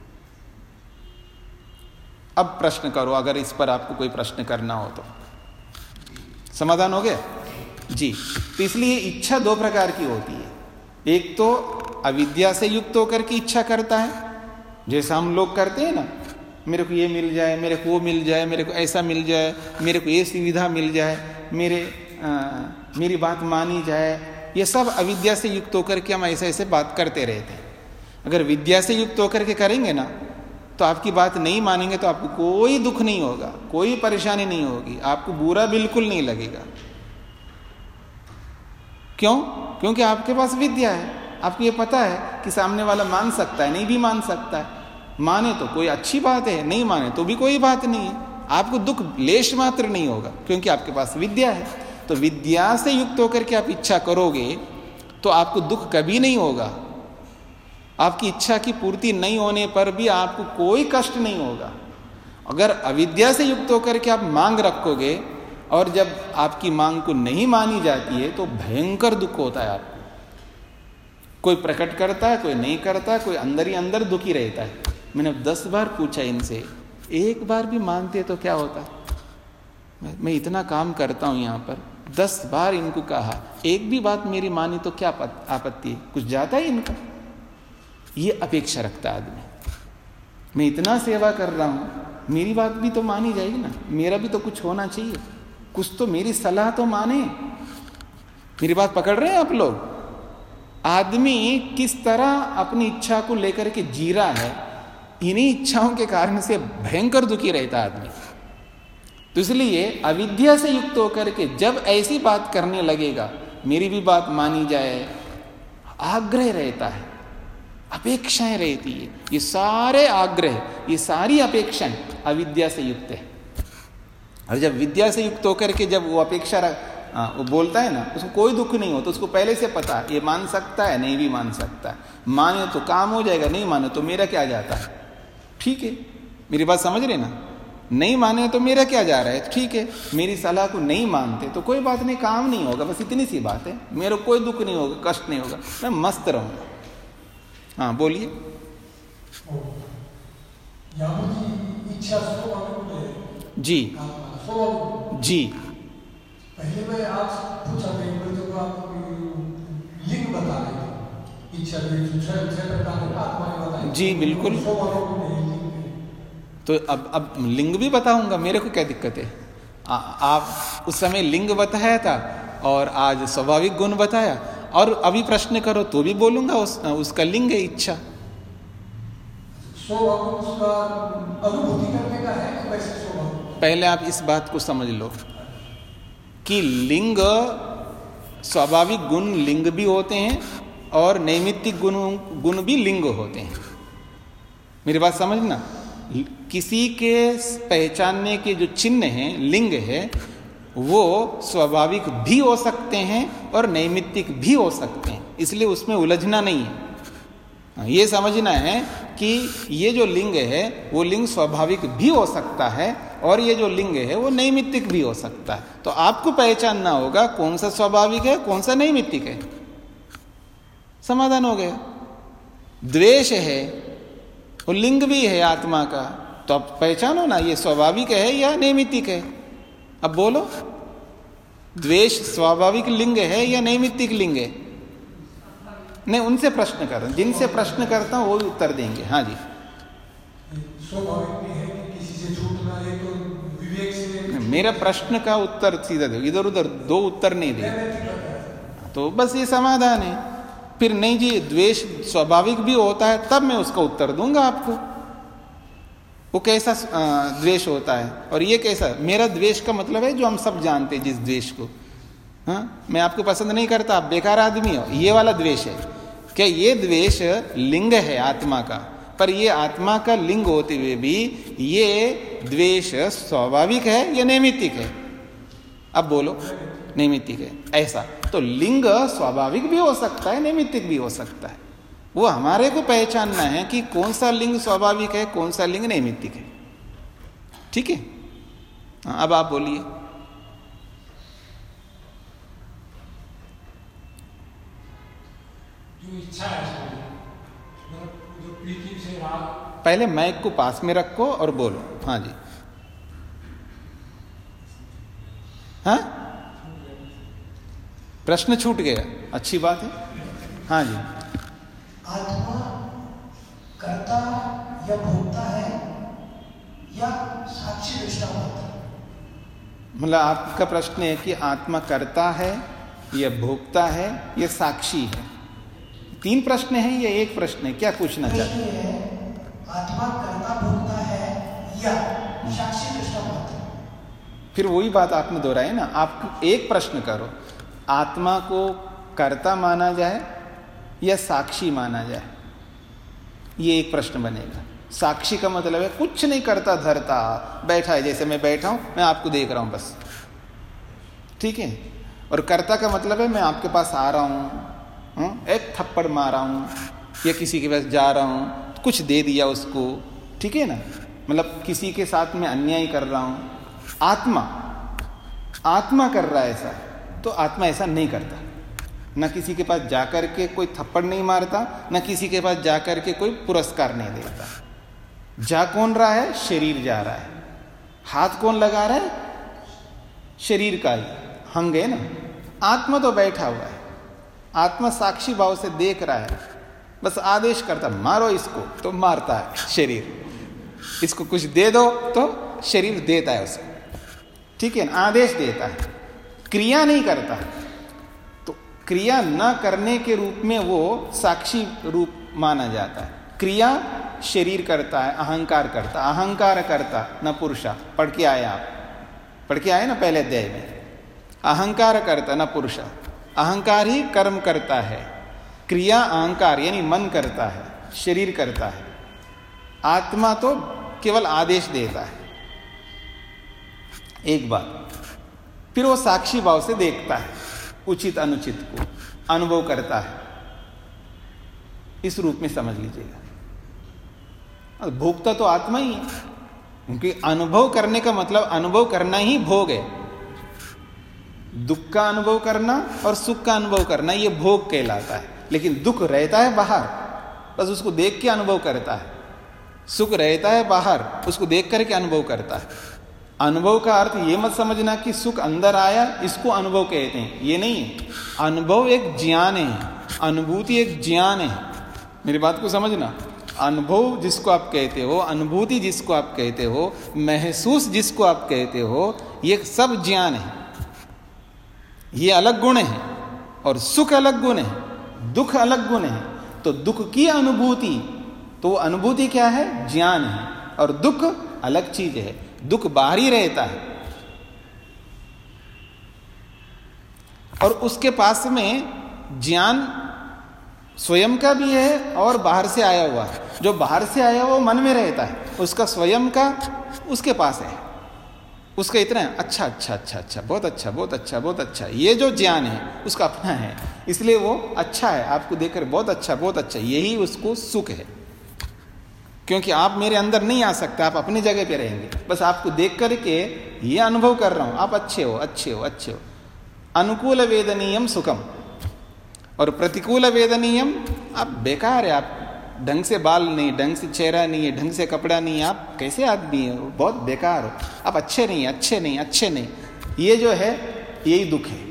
अब प्रश्न करो, अगर इस पर आपको कोई प्रश्न करना हो तो। समाधान हो गया जी। तो इसलिए इच्छा दो प्रकार की होती है। एक तो अविद्या से युक्त होकर की इच्छा करता है, जैसा हम लोग करते हैं ना, मेरे को ये मिल जाए, मेरे को वो मिल जाए, मेरे को ऐसा मिल जाए, मेरे को ये सुविधा मिल जाए, मेरी बात मानी जाए। ये सब अविद्या से युक्त होकर के हम ऐसे ऐसे बात करते रहते हैं। अगर विद्या से युक्त होकर के करेंगे ना, तो आपकी बात नहीं मानेंगे तो आपको कोई दुख नहीं होगा, कोई परेशानी नहीं होगी, आपको बुरा बिल्कुल नहीं लगेगा। क्यों? क्योंकि आपके पास विद्या है, आपको ये पता है कि सामने वाला मान सकता है, नहीं भी मान सकता है। माने तो कोई अच्छी बात है, नहीं माने तो भी कोई बात नहीं है। आपको दुख लेश मात्र नहीं होगा, क्योंकि आपके पास विद्या है। तो विद्या से युक्त होकर के आप इच्छा करोगे तो आपको दुख कभी नहीं होगा। आपकी इच्छा की पूर्ति नहीं होने पर भी आपको कोई कष्ट नहीं होगा। अगर अविद्या से युक्त होकर के आप मांग रखोगे और जब आपकी मांग को नहीं मानी जाती है तो भयंकर दुख होता है आपको। कोई प्रकट करता है, कोई नहीं करता, कोई अंदर ही अंदर दुखी रहता है। मैंने 10 बार पूछा इनसे, एक बार भी मानते तो क्या होता। मैं इतना काम करता हूं यहाँ पर, 10 बार इनको कहा, एक भी बात मेरी मानी तो क्या आपत्ति है? कुछ जाता है इनका? ये अपेक्षा रखता है आदमी। मैं इतना सेवा कर रहा हूं, मेरी बात भी तो मानी जाएगी ना, मेरा भी तो कुछ होना चाहिए, कुछ तो मेरी सलाह तो माने। मेरी बात पकड़ रहे हैं आप लोग? आदमी किस तरह अपनी इच्छा को लेकर के जी रहा है, इन्हीं इच्छाओं के कारण से भयंकर दुखी रहता आदमी। तो इसलिए अविद्या से युक्त होकर के जब ऐसी बात करने लगेगा, मेरी भी बात मानी जाए, आग्रह रहता है, अपेक्षाएं रहती है। ये सारे आग्रह, ये सारी अपेक्षाएं अविद्या से युक्त है। और जब विद्या से युक्त होकर के जब वो अपेक्षा वो बोलता है ना, उसको कोई दुख नहीं होता। उसको पहले से पता है ये मान सकता है, नहीं भी मान सकता है। माने तो काम हो जाएगा, नहीं माने तो मेरा क्या जाता है। ठीक है, मेरी बात समझ रहे ना? नहीं माने तो मेरा क्या जा रहा है। ठीक है, मेरी सलाह को नहीं मानते तो कोई बात नहीं, काम नहीं होगा, बस इतनी सी बात है। मेरे को कोई दुख नहीं होगा, कष्ट नहीं होगा, मैं मस्त रहूंगा। हाँ बोलिए। इच्छा जी जी। पहले मैं आज पूछा तो आप लिंग बता रहे थे, इच्छा जी बिल्कुल। तो अब लिंग भी बताऊंगा, मेरे को क्या दिक्कत है। आप उस समय लिंग बताया था और आज स्वाभाविक गुण बताया, और अभी प्रश्न करो तो भी बोलूंगा उसका लिंग है इच्छा। अनुभूति करने का है, पहले आप इस बात को समझ लो कि लिंग, स्वाभाविक गुण लिंग भी होते हैं और नैमित्तिक गुण भी लिंग होते हैं। मेरी बात समझना, किसी के पहचानने के जो चिन्ह हैं, लिंग है, वो स्वाभाविक भी हो सकते हैं और नैमित्तिक भी हो सकते हैं, इसलिए उसमें उलझना नहीं है। ये समझना है कि ये जो लिंग है वो लिंग स्वाभाविक भी हो सकता है और ये जो लिंग है वो नैमित्तिक भी हो सकता है। तो आपको पहचानना होगा कौन सा स्वाभाविक है, कौन सा नैमित्तिक है। समाधान हो गया। द्वेष है, वो लिंग भी है आत्मा का, तो आप पहचानो ना ये स्वाभाविक है या नैमित्तिक है। अब बोलो, द्वेष स्वाभाविक लिंग है या नैमित्तिक लिंग है? नहीं, उनसे प्रश्न कर, जिनसे प्रश्न करता हूं वो उत्तर देंगे। हाँ जी। स्वाभाविक भी है कि किसी से छूटना है तो विवेक से। मेरा प्रश्न का उत्तर सीधा दो, इधर उधर दो उत्तर नहीं दे, तो बस ये समाधान है। फिर नहीं जी द्वेष स्वाभाविक भी होता है, तब मैं उसका उत्तर दूंगा आपको। वो कैसा द्वेष होता है और ये कैसा? मेरा द्वेष का मतलब है जो हम सब जानते हैं, जिस द्वेष को, हाँ, मैं आपको पसंद नहीं करता, आप बेकार आदमी हो, ये वाला द्वेष है क्या? ये द्वेष लिंग है आत्मा का, पर ये आत्मा का लिंग होते हुए भी ये द्वेष स्वाभाविक है या नैमित्तिक है? अब बोलो, नैमित्तिक है। ऐसा तो लिंग स्वाभाविक भी हो सकता है, नैमित्तिक भी हो सकता है। वो हमारे को पहचानना है कि कौन सा लिंग स्वाभाविक है, कौन सा लिंग नैमित्तिक है। ठीक है, अब आप बोलिए। जो इच्छा है, जो प्रीति से राग। पहले माइक को पास में रखो और बोलो। हाँ जी। हाँ, प्रश्न छूट गया, अच्छी बात है। हाँ जी। आत्मा कर्ता या भोक्ता है या साक्षी दृष्टा होता है? मतलब आपका प्रश्न है कि आत्मा कर्ता है या भोक्ता है या साक्षी है? तीन प्रश्न है या एक प्रश्न है? क्या पूछना चाहते हैं? आत्मा कर्ता भोक्ता है या साक्षी दृष्टा होता है? फिर वही बात आपने दोहराई ना। आप एक प्रश्न करो, आत्मा को कर्ता माना जाए या साक्षी माना जाए, ये एक प्रश्न बनेगा। साक्षी का मतलब है कुछ नहीं करता धरता, बैठा है, जैसे मैं बैठा हूं, मैं आपको देख रहा हूं बस, ठीक है। और कर्ता का मतलब है मैं आपके पास आ रहा हूं, एक थप्पड़ मारा हूं या किसी के पास जा रहा हूं, कुछ दे दिया उसको, ठीक है ना, मतलब किसी के साथ में अन्याय कर रहा हूं। आत्मा कर रहा है ऐसा, तो आत्मा ऐसा नहीं करता। न किसी के पास जाकर के कोई थप्पड़ नहीं मारता, न किसी के पास जाकर के कोई पुरस्कार नहीं देता। जा कौन रहा है? शरीर जा रहा है। हाथ कौन लगा रहा है? शरीर का ही हंग है ना। आत्मा तो बैठा हुआ है, आत्मा साक्षी भाव से देख रहा है, बस आदेश करता, मारो इसको, तो मारता है शरीर। इसको कुछ दे दो तो शरीर देता है उसको, ठीक है ना, आदेश देता है, क्रिया नहीं करता। तो क्रिया न करने के रूप में वो साक्षी रूप माना जाता है। क्रिया शरीर करता है, अहंकार करता, अहंकार करता न पुरुषा। पढ़ के आए आप, पढ़ के आए ना पहले अध्याय में, अहंकार करता न पुरुषा। अहंकार ही कर्म करता है, क्रिया अहंकार यानी मन करता है, शरीर करता है। आत्मा तो केवल आदेश देता है। एक बात, फिर वो साक्षी भाव से देखता है, उचित अनुचित को अनुभव करता है। इस रूप में समझ लीजिएगा। भोक्ता तो आत्मा ही है, क्योंकि अनुभव करने का मतलब अनुभव करना ही भोग है। दुख का अनुभव करना और सुख का अनुभव करना ये भोग कहलाता है। लेकिन दुख रहता है बाहर, बस उसको देख के अनुभव करता है। सुख रहता है बाहर, उसको देख करके अनुभव करता है। अनुभव का अर्थ ये मत समझना कि सुख अंदर आया इसको अनुभव कहते हैं, ये नहीं है। अनुभव एक ज्ञान है, अनुभूति एक ज्ञान है। मेरी बात को समझना। अनुभव जिसको आप कहते हो, अनुभूति जिसको आप कहते हो, महसूस जिसको आप कहते हो, ये सब ज्ञान है। ये अलग गुण है और सुख अलग गुण है, दुख अलग गुण है। तो दुख की अनुभूति, तो वो अनुभूति क्या है? ज्ञान है। और दुख अलग चीज है, दुख बाहरी रहता है। और उसके पास में ज्ञान स्वयं का भी है और बाहर से आया हुआ है। जो बाहर से आया हुआ वो मन में रहता है, उसका स्वयं का उसके पास है, उसका इतना है, अच्छा अच्छा अच्छा अच्छा, बहुत अच्छा बहुत अच्छा बहुत अच्छा, ये जो ज्ञान है उसका अपना है, इसलिए वो अच्छा है, आपको देखकर बहुत अच्छा बहुत अच्छा, यही उसको सुख है। क्योंकि आप मेरे अंदर नहीं आ सकते, आप अपनी जगह पे रहेंगे, बस आपको देख करके ये अनुभव कर रहा हूं, आप अच्छे हो अच्छे हो अच्छे हो। अनुकूल वेदनीयम सुखम और प्रतिकूल वेदनीयम, आप बेकार है, आप ढंग से बाल नहीं, ढंग से चेहरा नहीं है, ढंग से कपड़ा नहीं है, आप कैसे आदमी हो, बहुत बेकार हो, आप अच्छे नहीं अच्छे नहीं अच्छे नहीं, ये जो है यही दुख है।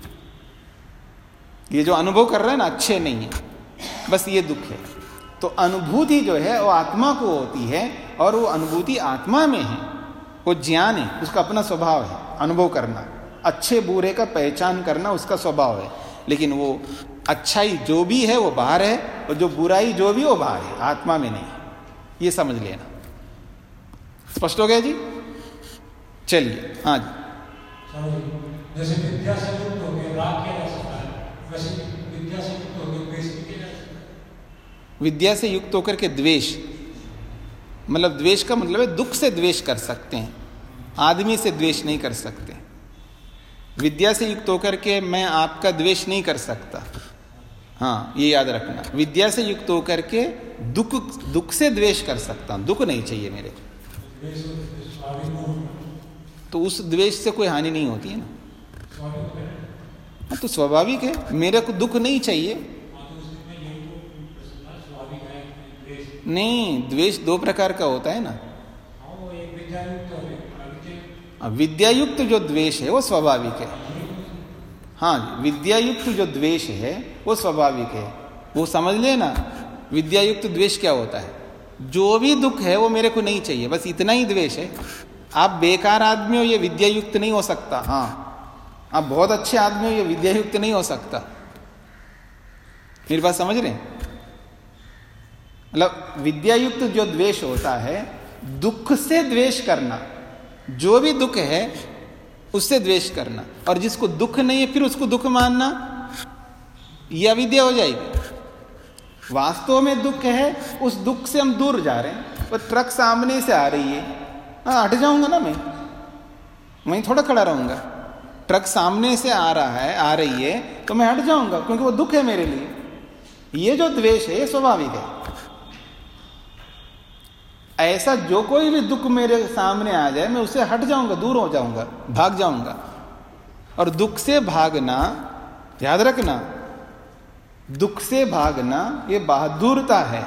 ये जो अनुभव कर रहे हैं ना, अच्छे नहीं है, बस ये दुख है। तो अनुभूति जो है वो आत्मा को होती है और वो अनुभूति आत्मा में है, वो ज्ञान है, उसका अपना स्वभाव है अनुभव करना, अच्छे बुरे का पहचान करना उसका स्वभाव है। लेकिन वो अच्छाई जो भी है वो बाहर है और जो बुराई जो भी वो बाहर है, आत्मा में नहीं, ये समझ लेना। स्पष्ट हो गया जी? चलिए हाँ जी। जैसे विद्या से युक्त होकर राग किया जा सकता है, वैसे विद्या से युक्त होकर द्वेष किया जा सकता है। विद्या से युक्त होकर के द्वेष, मतलब द्वेष का मतलब है दुख से द्वेष कर सकते हैं, आदमी से द्वेष नहीं कर सकते। विद्या से युक्त होकर के मैं आपका द्वेष नहीं कर सकता, हाँ ये याद रखना। विद्या से युक्त होकर के दुख से द्वेष कर सकता हूं, दुख नहीं चाहिए मेरे, तो उस द्वेष से कोई हानि नहीं होती है ना। हाँ तो स्वाभाविक है, मेरे को दुख नहीं चाहिए। नहीं, द्वेष दो प्रकार का होता है ना। विद्यायुक्त जो द्वेष है वो स्वाभाविक है। हाँ, विद्यायुक्त जो द्वेष है वो स्वाभाविक है, वो समझ लेना। विद्यायुक्त द्वेष क्या होता है? जो भी दुख है वो मेरे को नहीं चाहिए, बस इतना ही द्वेष है। आप बेकार आदमी हो ये विद्यायुक्त नहीं हो सकता। हाँ, आप बहुत अच्छे आदमी हो ये विद्यायुक्त नहीं हो सकता। मेरी बात समझ रहे हैं? मतलब विद्यायुक्त जो द्वेष होता है, दुख से द्वेष करना, जो भी दुख है उससे द्वेष करना, और जिसको दुख नहीं है फिर उसको दुख मानना, यह अविद्या हो जाएगी। वास्तव में दुख है, उस दुख से हम दूर जा रहे हैं। और ट्रक सामने से आ रही है, हाँ हट जाऊंगा ना, मैं वहीं थोड़ा खड़ा रहूंगा। ट्रक सामने से आ रहा है, आ रही है, तो मैं हट जाऊंगा क्योंकि वो दुख है मेरे लिए। ये जो द्वेष है ये स्वाभाविक है। ऐसा जो कोई भी दुख मेरे सामने आ जाए मैं उससे हट जाऊंगा, दूर हो जाऊंगा, भाग जाऊंगा। और दुख से भागना, याद रखना, दुख से भागना ये बहादुरता है,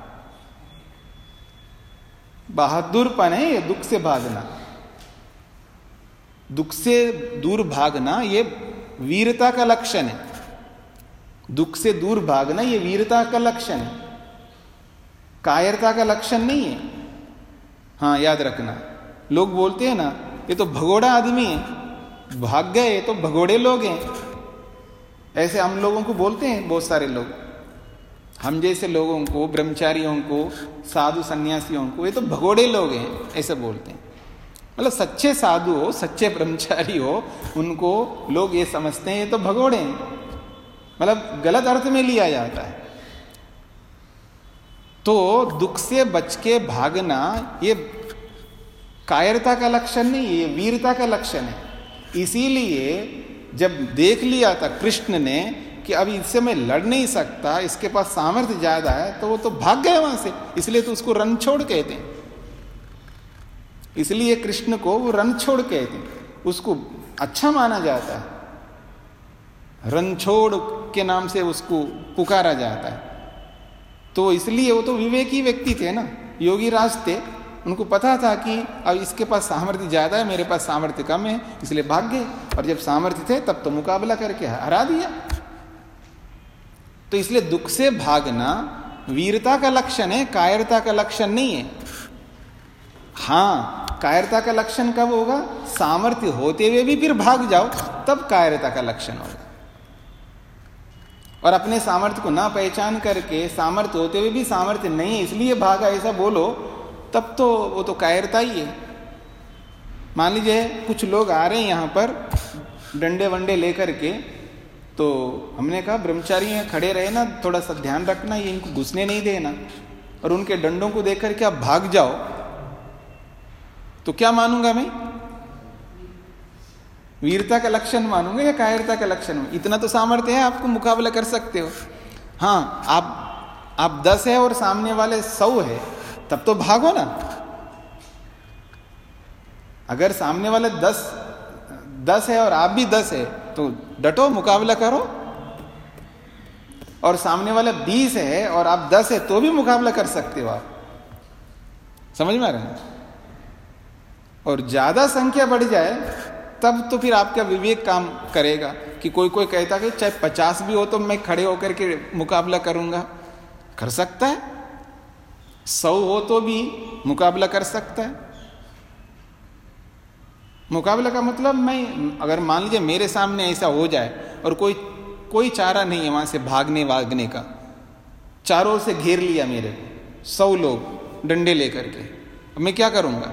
बहादुरपन है ये, दुख से भागना। दुख से दूर भागना ये वीरता का लक्षण है। दुख से दूर भागना ये वीरता का लक्षण है, कायरता का लक्षण नहीं है। हाँ याद रखना, लोग बोलते हैं ना ये तो भगोड़ा आदमी है, भाग गए तो भगोड़े लोग हैं, ऐसे हम लोगों को बोलते हैं बहुत सारे लोग। हम जैसे लोगों को, ब्रह्मचारियों को, साधु सन्यासियों को ये तो भगोड़े लोग हैं, ऐसे बोलते हैं। मतलब सच्चे साधु हो, सच्चे ब्रह्मचारी हो, उनको लोग ये समझते हैं ये तो भगोड़े हैं, मतलब गलत अर्थ में लिया जाता है। तो दुख से बच के भागना ये कायरता का लक्षण नहीं है, ये वीरता का लक्षण है। इसीलिए जब देख लिया था कृष्ण ने कि अब इससे मैं लड़ नहीं सकता, इसके पास सामर्थ्य ज्यादा है, तो वो तो भाग गए वहां से। इसलिए तो उसको रणछोड़ कहते हैं, इसलिए कृष्ण को वो रणछोड़ कहते हैं, उसको अच्छा माना जाता है, रणछोड़ के नाम से उसको पुकारा जाता है। तो इसलिए वो तो विवेकी व्यक्ति थे ना, योगी राज थे, उनको पता था कि अब इसके पास सामर्थ्य ज्यादा है, मेरे पास सामर्थ्य कम है, इसलिए भाग गए। और जब सामर्थ्य थे तब तो मुकाबला करके हरा दिया। तो इसलिए दुख से भागना वीरता का लक्षण है, कायरता का लक्षण नहीं है। हाँ, कायरता का लक्षण कब होगा? सामर्थ्य होते हुए भी फिर भाग जाओ, तब कायरता का लक्षण होगा। और अपने सामर्थ्य को ना पहचान करके, सामर्थ्य होते हुए भी सामर्थ्य नहीं है इसलिए भागा, ऐसा बोलो, तब तो वो तो कायरता ही है। मान लीजिए कुछ लोग आ रहे हैं यहाँ पर डंडे वंडे लेकर के, तो हमने कहा ब्रह्मचारी यहाँ खड़े रहे ना, थोड़ा सा ध्यान रखना, ये इनको घुसने नहीं देना, और उनके डंडों को देख करके आप भाग जाओ तो क्या मानूंगा मैं? वीरता का लक्षण मानूंगा या कायरता का लक्षण? इतना तो सामर्थ्य है, आपको मुकाबला कर सकते हो। हाँ, आप 10 है और सामने वाले 100 है, तब तो भागो ना। अगर सामने वाले 10 है और आप भी 10 है तो डटो, मुकाबला करो। और सामने वाले 20 है और आप 10 है तो भी मुकाबला कर सकते हो आप। समझ में आ रहा है? और ज्यादा संख्या बढ़ जाए तब तो फिर आपका विवेक काम करेगा कि कोई कहता कि चाहे 50 भी हो तो मैं खड़े होकर के मुकाबला करूंगा। कर सकता है। 100 हो तो भी मुकाबला कर सकता है। मुकाबला का मतलब, मैं अगर मान लीजिए मेरे सामने ऐसा हो जाए और कोई चारा नहीं है वहां से भागने का, चारों ओर से घेर लिया मेरे को 100 लोग डंडे लेकर के, अब मैं क्या करूंगा?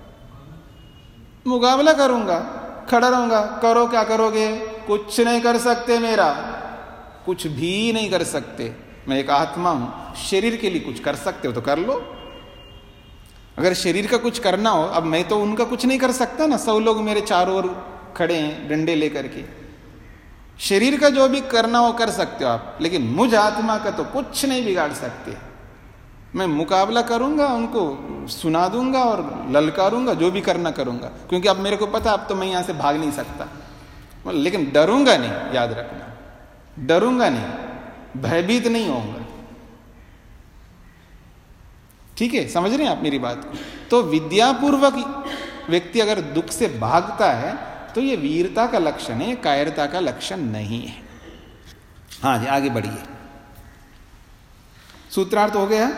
मुकाबला करूंगा, खड़ा रहूंगा। करो, क्या करोगे? कुछ नहीं कर सकते, मेरा कुछ भी नहीं कर सकते। मैं एक आत्मा हूं, शरीर के लिए कुछ कर सकते हो तो कर लो। अगर शरीर का कुछ करना हो, अब मैं तो उनका कुछ नहीं कर सकता ना, 100 लोग मेरे चारों ओर खड़े हैं डंडे लेकर के। शरीर का जो भी करना हो कर सकते हो आप, लेकिन मुझ आत्मा का तो कुछ नहीं बिगाड़ सकते। मैं मुकाबला करूंगा, उनको सुना दूंगा और ललकारूंगा, जो भी करना करूंगा, क्योंकि अब मेरे को पता अब तो मैं यहां से भाग नहीं सकता। लेकिन डरूंगा नहीं, याद रखना, डरूंगा नहीं, भयभीत नहीं होऊंगा। ठीक है, समझ रहे हैं आप मेरी बात को? तो विद्यापूर्वक व्यक्ति अगर दुख से भागता है तो ये वीरता का लक्षण है, कायरता का लक्षण नहीं है। हाँ जी, आगे बढ़िए। सूत्रार्थ हो गया।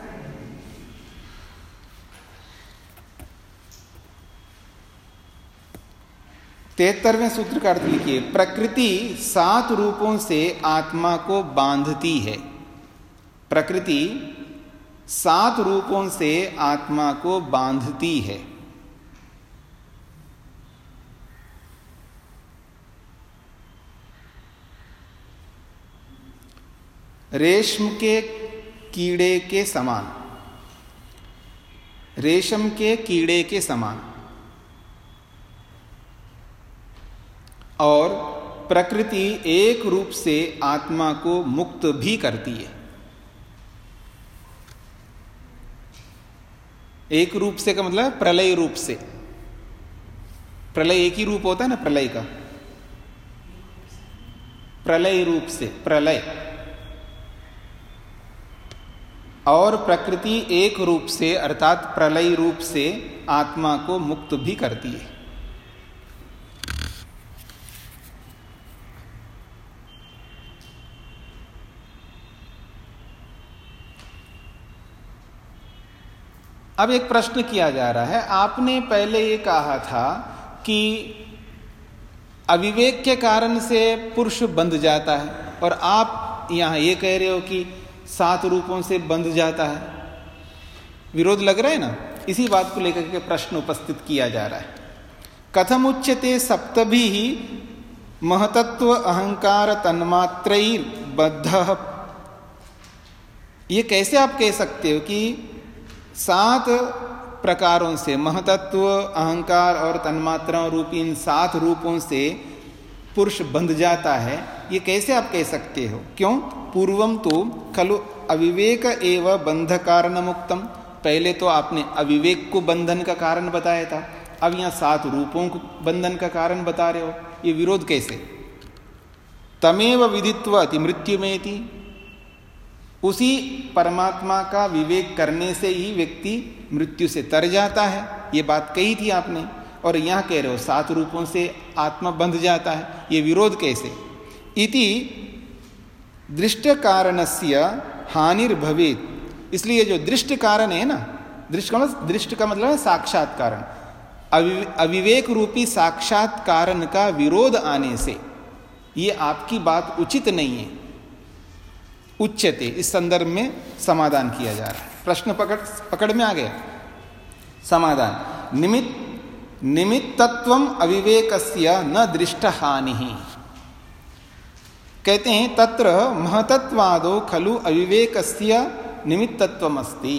तेहत्तरवें सूत्र का अर्थ लिखिए। प्रकृति 7 रूपों से आत्मा को बांधती है। प्रकृति 7 रूपों से आत्मा को बांधती है। रेशम के कीड़े के समान, रेशम के कीड़े के समान। और प्रकृति एक रूप से आत्मा को मुक्त भी करती है। एक रूप से का मतलब प्रलय रूप से। प्रलय एक ही रूप होता है ना, प्रलय का, प्रलय रूप से, प्रलय। और प्रकृति एक रूप से अर्थात प्रलय रूप से आत्मा को मुक्त भी करती है। अब एक प्रश्न किया जा रहा है। आपने पहले ये कहा था कि अविवेक के कारण से पुरुष बंध जाता है, और आप यहां ये कह रहे हो कि 7 रूपों से बंध जाता है। विरोध लग रहा है ना? इसी बात को लेकर के प्रश्न उपस्थित किया जा रहा है। कथम उच्यते सप्तभिः महतत्व अहंकार तन्मात्रैर् बद्धः। ये कैसे आप कह सकते हो कि 7 प्रकारों से, महतत्व, अहंकार और तन्मात्राओं रूपी इन 7 रूपों से पुरुष बंध जाता है? ये कैसे आप कह सकते हो? क्यों? पूर्वम तो खलु अविवेक एव बंध कारण मुक्तम। पहले तो आपने अविवेक को बंधन का कारण बताया था, अब यहां 7 रूपों को बंधन का कारण बता रहे हो। ये विरोध कैसे? तमेव विदित्वा अति मृत्युमेति। उसी परमात्मा का विवेक करने से ही व्यक्ति मृत्यु से तर जाता है। ये बात कही थी आपने, और यहां कह रहे हो 7 रूपों से आत्मा बंध जाता है। ये विरोध कैसे? इति दृष्ट कारणस्य हानिर्भवेत्। इसलिए जो दृष्ट कारण है ना, दृष्ट का मतलब है साक्षात कारण। अविवेक रूपी साक्षात कारण का विरोध आने से ये आपकी बात उचित नहीं है। उच्यते, इस संदर्भ में समाधान किया जा रहा है। प्रश्न पकड़ में आ गया। समाधान। निमित्तत्वम अविवेकस्य न दृष्ट हानि। कहते हैं तत्र महतत्वादो खलु अविवेकस्य निमित्तत्वमस्ति।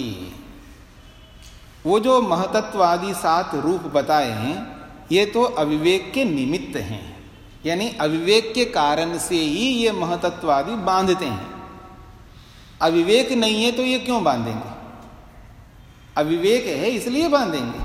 वो जो महतत्वादि 7 रूप बताए हैं ये तो अविवेक के निमित्त हैं, यानी अविवेक के कारण से ही ये महतत्वादि बांधते हैं। अविवेक नहीं है तो ये क्यों बांधेंगे? अविवेक है इसलिए बांधेंगे।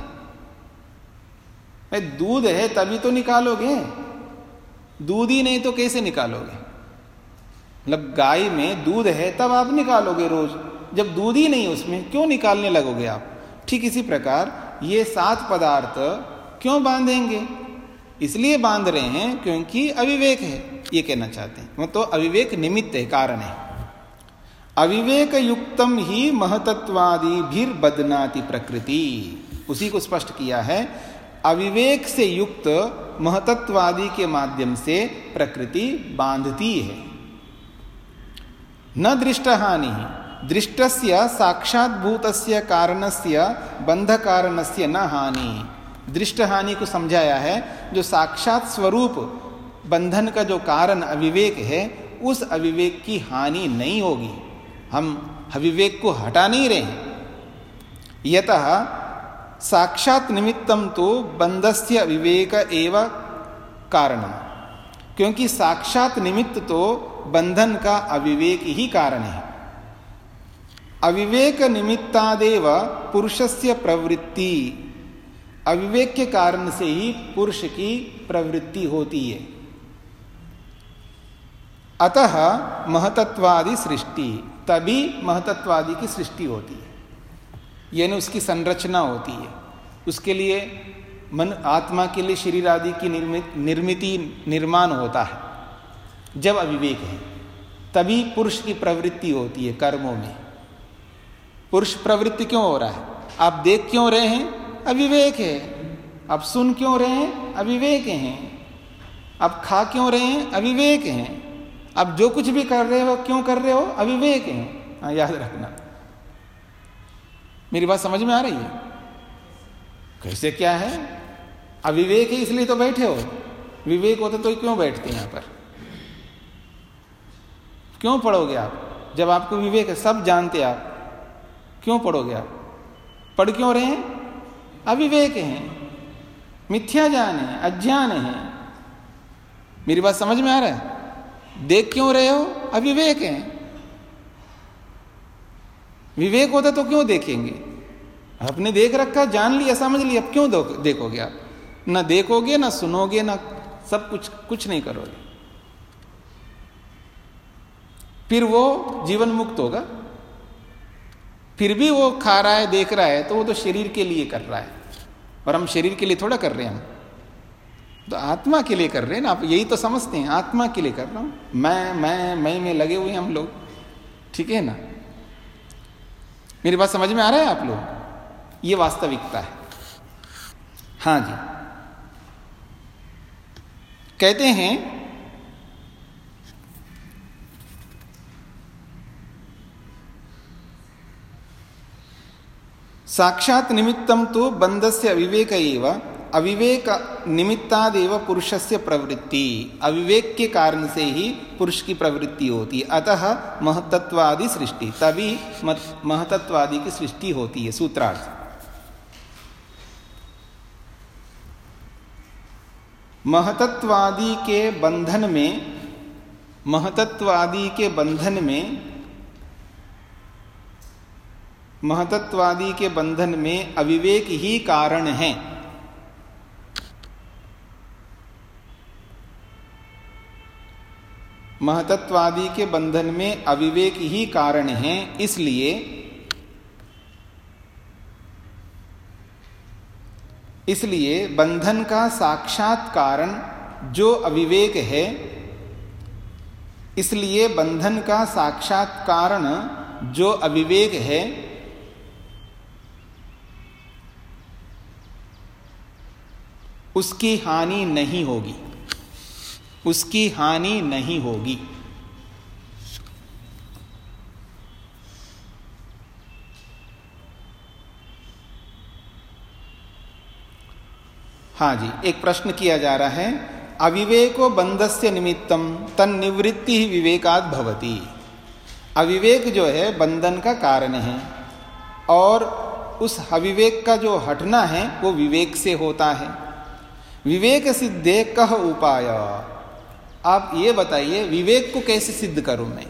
भाई दूध है तभी तो निकालोगे, दूध ही नहीं तो कैसे निकालोगे? मतलब गाय में दूध है तब आप निकालोगे रोज, जब दूध ही नहीं उसमें क्यों निकालने लगोगे आप? ठीक इसी प्रकार ये 7 पदार्थ क्यों बांधेंगे? इसलिए बांध रहे हैं क्योंकि अविवेक है, ये कहना चाहते हैं। वो तो अविवेक निमित्त है, कारण है। अविवेक युक्तम ही महतत्वादि भीर बदनाति प्रकृति, उसी को स्पष्ट किया है। अविवेक से युक्त महतत्वादि के माध्यम से प्रकृति बांधती है। न दृष्टहानि दृष्टस्य साक्षात्भूतस्य कारणस्य बंध कारणस्य न हानि। दृष्ट हानि को समझाया है, जो साक्षात स्वरूप बंधन का जो कारण अविवेक है उस अविवेक की हानि नहीं होगी। हम अविवेक को हटा नहीं रहे हैं। यतः साक्षात निमित्तम तो बंधस्य विवेक एव कारणम, क्योंकि साक्षात निमित्त तो बंधन का अविवेक ही कारण है। अविवेक निमित्तादेव पुरुषस्य प्रवृत्ति, अविवेक के कारण से ही पुरुष की प्रवृत्ति होती है। अतः महतत्वादि सृष्टि, तभी महतत्वादि की सृष्टि होती है, यानी उसकी संरचना होती है। उसके लिए मन आत्मा के लिए शरीर आदि की निर्माण होता है। जब अविवेक है तभी पुरुष की प्रवृत्ति होती है कर्मों में। पुरुष प्रवृत्ति क्यों हो रहा है? आप देख क्यों रहे हैं? अविवेक है। आप सुन क्यों रहे हैं? अविवेक हैं। आप खा क्यों रहे हैं? अविवेक हैं। आप जो कुछ भी कर रहे हो क्यों कर रहे हो? अविवेक हैं। हाँ, याद रखना। मेरी बात समझ में आ रही है? कैसे क्या है? अविवेक है इसलिए तो बैठे हो। विवेक होता तो क्यों बैठते हैं यहां पर? क्यों पढ़ोगे आप जब आपको विवेक है? सब जानते आप, क्यों पढ़ोगे आप? पढ़ क्यों रहे हैं? अविवेक हैं, मिथ्या ज्ञान है, अज्ञान है। मेरी बात समझ में आ रहा है? देख क्यों रहे हो? अविवेक है। विवेक होता तो क्यों देखेंगे? आपने देख रखा, जान लिया, समझ लिया, अब क्यों देखोगे आप? ना देखोगे, ना सुनोगे, ना सब कुछ नहीं करोगे। फिर वो जीवन मुक्त होगा। फिर भी वो खा रहा है, देख रहा है, तो वो तो शरीर के लिए कर रहा है, और हम शरीर के लिए थोड़ा कर रहे हैं। हम तो आत्मा के लिए कर रहे हैं ना। आप यही तो समझते हैं, आत्मा के लिए कर रहा हूं। मैं में लगे हुए हैं हम लोग, ठीक है ना? मेरी बात समझ में आ रहा है आप लोग? ये वास्तविकता है। हाँ जी, कहते हैं साक्षात निमित्तम तो बंधस्य अविवेक एव, अविवेक निमित्तादेव पुरुषस्य प्रवृत्ति। अविवेक के कारण से ही पुरुष की प्रवृत्ति होती है। अतः महतत्वादि सृष्टि, तभी महतत्वादि की सृष्टि होती है। सूत्रार्थ, महतत्वादि के बंधन में अविवेक ही कारण है। महतत्वादि के बंधन में अविवेक ही कारण है। इसलिए बंधन का साक्षात कारण जो अविवेक है, इसलिए बंधन का साक्षात कारण जो अविवेक है, उसकी हानि नहीं होगी, उसकी हानि नहीं होगी। हाँ जी, एक प्रश्न किया जा रहा है अविवेको बंधस्य निमित्तम तन्निवृत्ति ही विवेकात् भवति। अविवेक जो है बंधन का कारण है और उस अविवेक का जो हटना है वो विवेक से होता है। विवेक सिद्धे कह उपाय, आप ये बताइए विवेक को कैसे सिद्ध करूं मैं?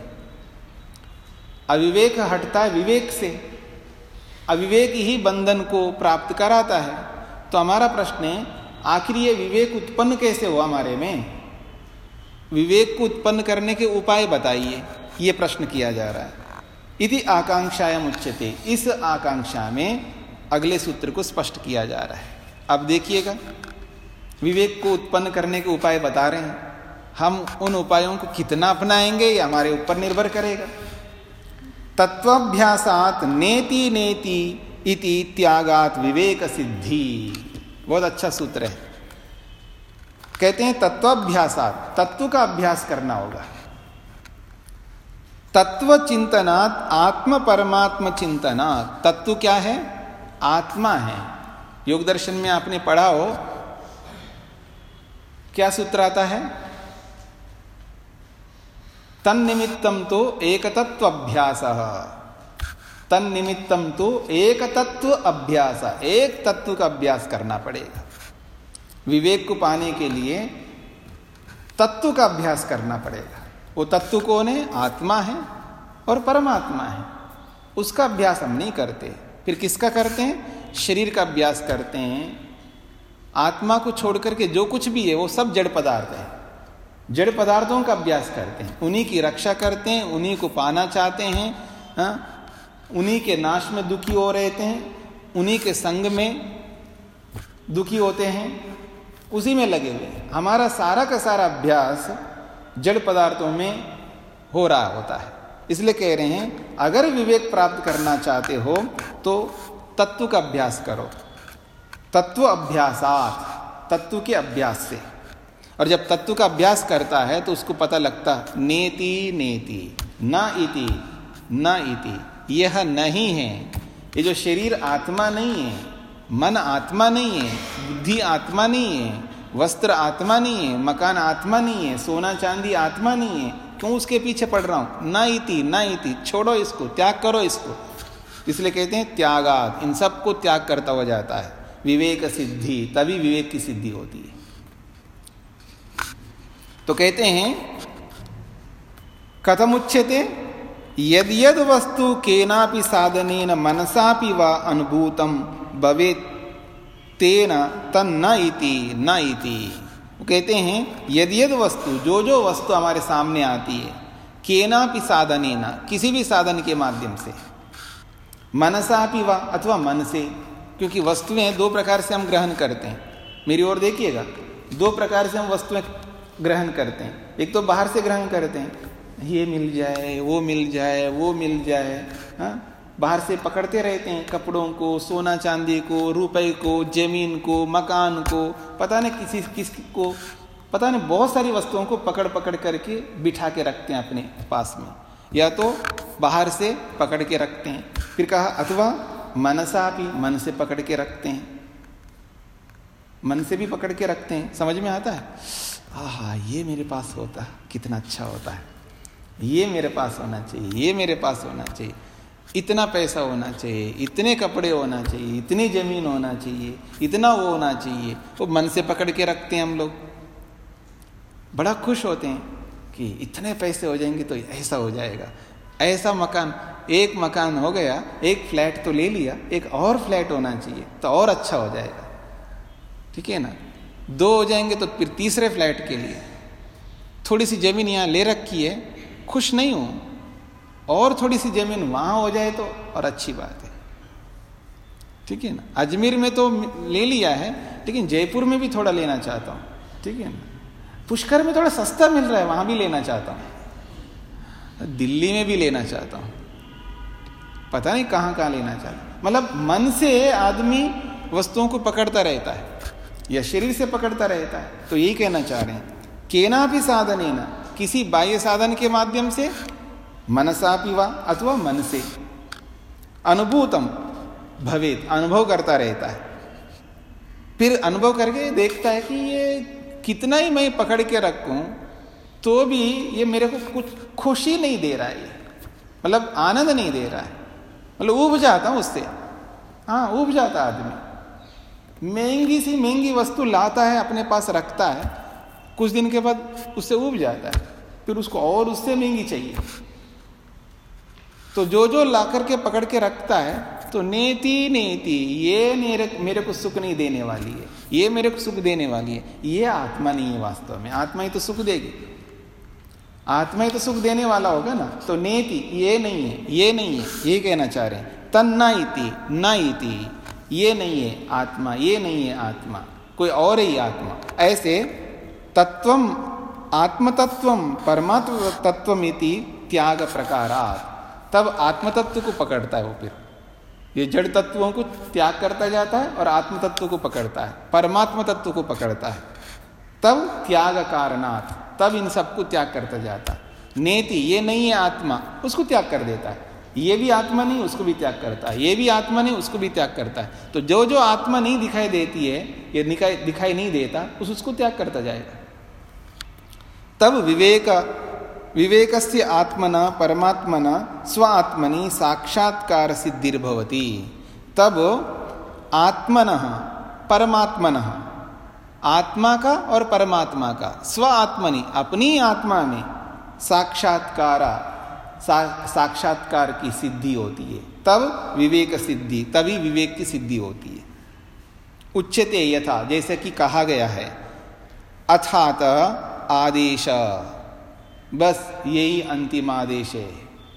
अविवेक हटता है विवेक से, अविवेक ही बंधन को प्राप्त कराता है। तो हमारा प्रश्न है आखिर ये विवेक उत्पन्न कैसे हुआ हमारे में? विवेक को उत्पन्न करने के उपाय बताइए, ये प्रश्न किया जा रहा है। इति आकांक्षायाम उच्यते, इस आकांक्षा में अगले सूत्र को स्पष्ट किया जा रहा है। अब देखिएगा, विवेक को उत्पन्न करने के उपाय बता रहे हैं, हम उन उपायों को कितना अपनाएंगे ये हमारे ऊपर निर्भर करेगा। तत्वाभ्यासात नेति नेति इति त्यागात विवेक सिद्धि, बहुत अच्छा सूत्र है। कहते हैं तत्वाभ्यासात, तत्व का अभ्यास करना होगा। तत्व चिंतनात् आत्म परमात्म चिंतनात्, तत्व क्या है? आत्मा है। योग दर्शन में आपने पढ़ा हो, क्या सूत्र आता है? तन्निमित्तम तो एकतत्व अभ्यास, तन्निमित्तम तो एकतत्व अभ्यास, एक तत्व का अभ्यास करना पड़ेगा। विवेक को पाने के लिए तत्व का अभ्यास करना पड़ेगा। वो तत्व कौन है? आत्मा है और परमात्मा है। उसका अभ्यास हम नहीं करते, फिर किसका करते हैं? शरीर का अभ्यास करते हैं। आत्मा को छोड़कर के जो कुछ भी है वो सब जड़ पदार्थ है, जड़ पदार्थों का अभ्यास करते हैं, उन्हीं की रक्षा करते हैं, उन्हीं को पाना चाहते हैं, उन्हीं के नाश में दुखी हो रहते हैं, उन्हीं के संग में दुखी होते हैं, उसी में लगे हुए। हमारा सारा का सारा अभ्यास जड़ पदार्थों में हो रहा होता है। इसलिए कह रहे हैं अगर विवेक प्राप्त करना चाहते हो तो तत्व का अभ्यास करो। तत्व अभ्यासात, तत्व के अभ्यास से। और जब तत्व का अभ्यास करता है तो उसको पता लगता नेति नेति, न इति न इति, यह नहीं है। ये जो शरीर आत्मा नहीं है, मन आत्मा नहीं है, बुद्धि आत्मा नहीं है, वस्त्र आत्मा नहीं है, मकान आत्मा नहीं है, सोना चांदी आत्मा नहीं है, क्यों उसके पीछे पड़ रहा हूं? न इति, छोड़ो इसको, त्याग करो इसको। इसलिए कहते हैं त्यागात, इन सब को त्याग करता हुआ जाता है। विवेक सिद्धि, तभी विवेक की सिद्धि होती है। तो कहते हैं कथम उच्यते, यद यद वस्तु केनापि साधनेन मनसापि वा अनुभूतम भवेत् तेन तन्न इति न इति। कहते हैं यद यद वस्तु, जो जो वस्तु हमारे सामने आती है, केनापि साधनेन, किसी भी साधन के माध्यम से, मनसापि वा, अथवा मन से, क्योंकि वस्तुएं दो प्रकार से हम ग्रहण करते हैं। मेरी ओर देखिएगा, दो प्रकार से हम वस्तुएं ग्रहण करते हैं। एक तो बाहर से ग्रहण करते हैं, ये मिल जाए, वो मिल जाए, वो मिल जाए, बाहर से पकड़ते रहते हैं कपड़ों को, सोना चांदी को, रुपए को, जमीन को, मकान को, पता नहीं किसी को, पता नहीं बहुत सारी वस्तुओं को पकड़ पकड़ करके बिठा के रखते हैं अपने पास में, या तो बाहर से पकड़ के रखते हैं। फिर कहा अथवा मनसा भी, मन से पकड़ के रखते हैं, मन से भी पकड़ के रखते हैं। समझ में आता है? आहा, ये मेरे पास होता कितना अच्छा होता है, ये मेरे पास होना चाहिए, ये मेरे पास होना चाहिए, इतना पैसा होना चाहिए, इतने कपड़े होना चाहिए, इतनी जमीन होना चाहिए, इतना वो होना चाहिए। वो मन से पकड़ के रखते हैं हम लोग। बड़ा खुश होते हैं कि इतने पैसे हो जाएंगे तो ऐसा हो जाएगा, ऐसा मकान, एक मकान हो गया, एक फ्लैट तो ले लिया, एक और फ्लैट होना चाहिए तो और अच्छा हो जाएगा, ठीक है ना। दो हो जाएंगे तो फिर तीसरे फ्लैट के लिए थोड़ी सी जमीन यहाँ ले रखी है, खुश नहीं हूं, और थोड़ी सी जमीन वहां हो जाए तो और अच्छी बात है, ठीक है ना। अजमेर में तो ले लिया है, लेकिन जयपुर में भी थोड़ा लेना चाहता हूं, ठीक है ना। पुष्कर में थोड़ा सस्ता मिल रहा है, वहां भी लेना चाहता हूं, दिल्ली में भी लेना चाहता हूं, पता नहीं कहां कहां लेना चाहता हूं। मतलब मन से आदमी वस्तुओं को पकड़ता रहता है या शरीर से पकड़ता रहता है। तो यही कहना चाह रहे हैं, केना भी साधनेन, किसी बाह्य साधन के माध्यम से, मनसापि वा, अथवा मन से, अनुभूतम भवेत, अनुभव करता रहता है। फिर अनुभव करके देखता है कि ये कितना ही मैं पकड़ के रखूं तो भी ये मेरे को कुछ खुशी नहीं दे रहा है, मतलब आनंद नहीं दे रहा है, मतलब ऊब जाता हूं उससे। हाँ, ऊब जाता आदमी, महंगी सी महंगी वस्तु लाता है, अपने पास रखता है, कुछ दिन के बाद उससे ऊब जाता है, फिर उसको और उससे महंगी चाहिए। तो जो जो ला करके पकड़ के रखता है, तो नेति नेति, ये मेरे को सुख नहीं देने वाली है, ये मेरे को सुख देने वाली है, ये आत्मा नहीं है वास्तव में। आत्मा ही तो सुख देगी, आत्मा ही तो सुख देने वाला होगा ना। तो नेति, ये नहीं है, ये नहीं है, ये कहना चाह रहे हैं। तन्ना इति, न इति, ये नहीं है आत्मा, ये नहीं है आत्मा, कोई और ही आत्मा। ऐसे तत्वम, आत्मतत्वम परमात्म तत्वमिति त्याग प्रकारात्, तब आत्मतत्व को पकड़ता है वो, फिर ये जड़ तत्वों को त्याग करता जाता है और आत्म तत्व को पकड़ता है, परमात्मा तत्व को पकड़ता है। तब त्याग कारणात्, तब इन सबको त्याग करता जाता है। नेति, ये नहीं है आत्मा, उसको त्याग कर देता है। ये भी आत्मा नहीं, उसको भी त्याग करता है, ये भी आत्मा नहीं, उसको भी त्याग करता है। तो जो जो आत्मा नहीं दिखाई देती है, ये दिखाई नहीं देता, उसको त्याग करता जाएगा। तब विवेकस्य आत्मना परमात्मना स्व आत्मनि साक्षात्कार सिद्धिर्भवति। तब आत्मनः परमात्मनः, आत्मा का और परमात्मा का, स्व आत्मनि अपनी आत्मा में साक्षात्कार की सिद्धि होती है। तब विवेक सिद्धि, तभी विवेक की सिद्धि होती है। उच्यते यथा, जैसे कि कहा गया है, अथात आदेश, बस यही अंतिम आदेश है।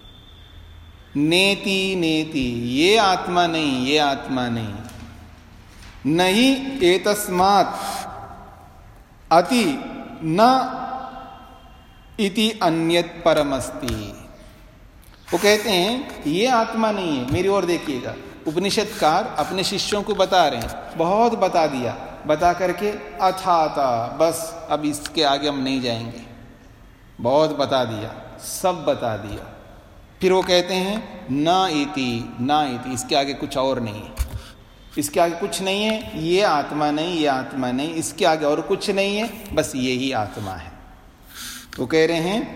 नेति नेति, ये आत्मा नहीं, ये आत्मा नहीं, नहीं एतस्मात् अति न इति अन्यत् परमस्ति। वो कहते हैं ये आत्मा नहीं है, मेरी ओर देखिएगा। उपनिषदकार अपने शिष्यों को बता रहे हैं, बहुत बता दिया, बता करके अथाता, बस अब इसके आगे हम नहीं जाएंगे, बहुत बता दिया, सब बता दिया। फिर वो कहते हैं ना इति, इसके आगे कुछ और नहीं है, इसके आगे कुछ नहीं है, ये आत्मा नहीं, ये आत्मा नहीं, इसके आगे और कुछ नहीं है, बस यही आत्मा है। वो कह रहे हैं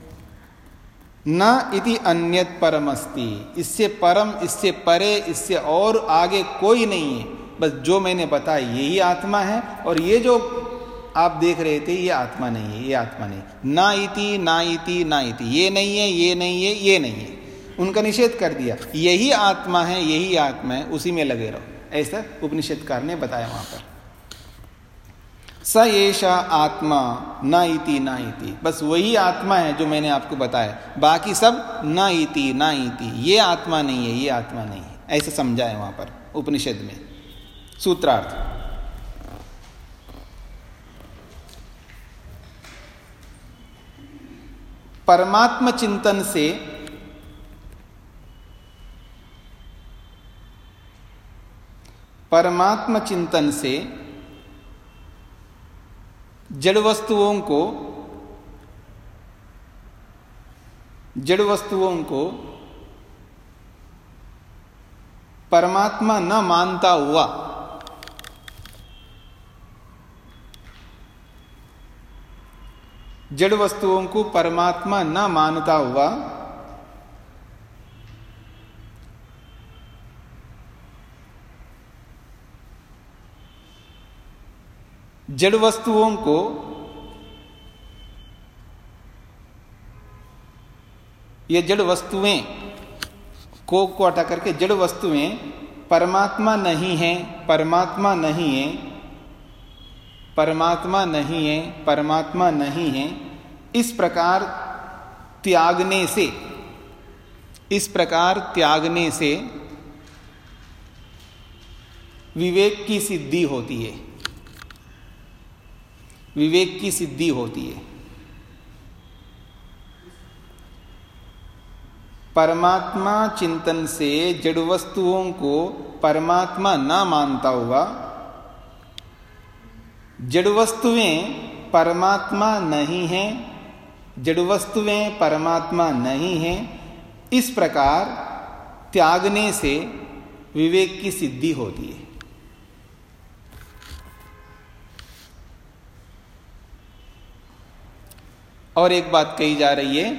न इति अन्यत् परमस्ति, इससे परम, इससे परे, इससे और आगे कोई नहीं है, बस जो मैंने बताया यही आत्मा है। और ये जो आप देख रहे थे ये आत्मा नहीं है, ये आत्मा नहीं। ना इति ना इति ना इति, ये नहीं है, ये नहीं है, ये नहीं है, उनका निषेध कर दिया। यही आत्मा है, यही आत्मा है, उसी में लगे रहो, ऐसा उपनिषदकार ने बताया वहां पर। स एषा आत्मा न इति न इति, बस वही आत्मा है जो मैंने आपको बताया, बाकी सब न इति न इति, ये आत्मा नहीं है, ये आत्मा नहीं है, ऐसा समझाए वहां पर उपनिषद में। सूत्रार्थ, परमात्म चिंतन से जड़ वस्तुओं को परमात्मा न मानता हुआ जड़ वस्तुओं को परमात्मा न मानता हुआ जड़ वस्तुओं को ये जड़ वस्तुएं को हटा करके जड़ वस्तुएं परमात्मा नहीं है, परमात्मा नहीं है, परमात्मा नहीं है, परमात्मा नहीं है, इस प्रकार त्यागने से विवेक की सिद्धि होती है, विवेक की सिद्धि होती है। परमात्मा चिंतन से जड़ वस्तुओं को परमात्मा न मानता हुआ जड़ वस्तुएं परमात्मा नहीं है, जड़ वस्तुएं परमात्मा नहीं है, इस प्रकार त्यागने से विवेक की सिद्धि होती है। और एक बात कही जा रही है,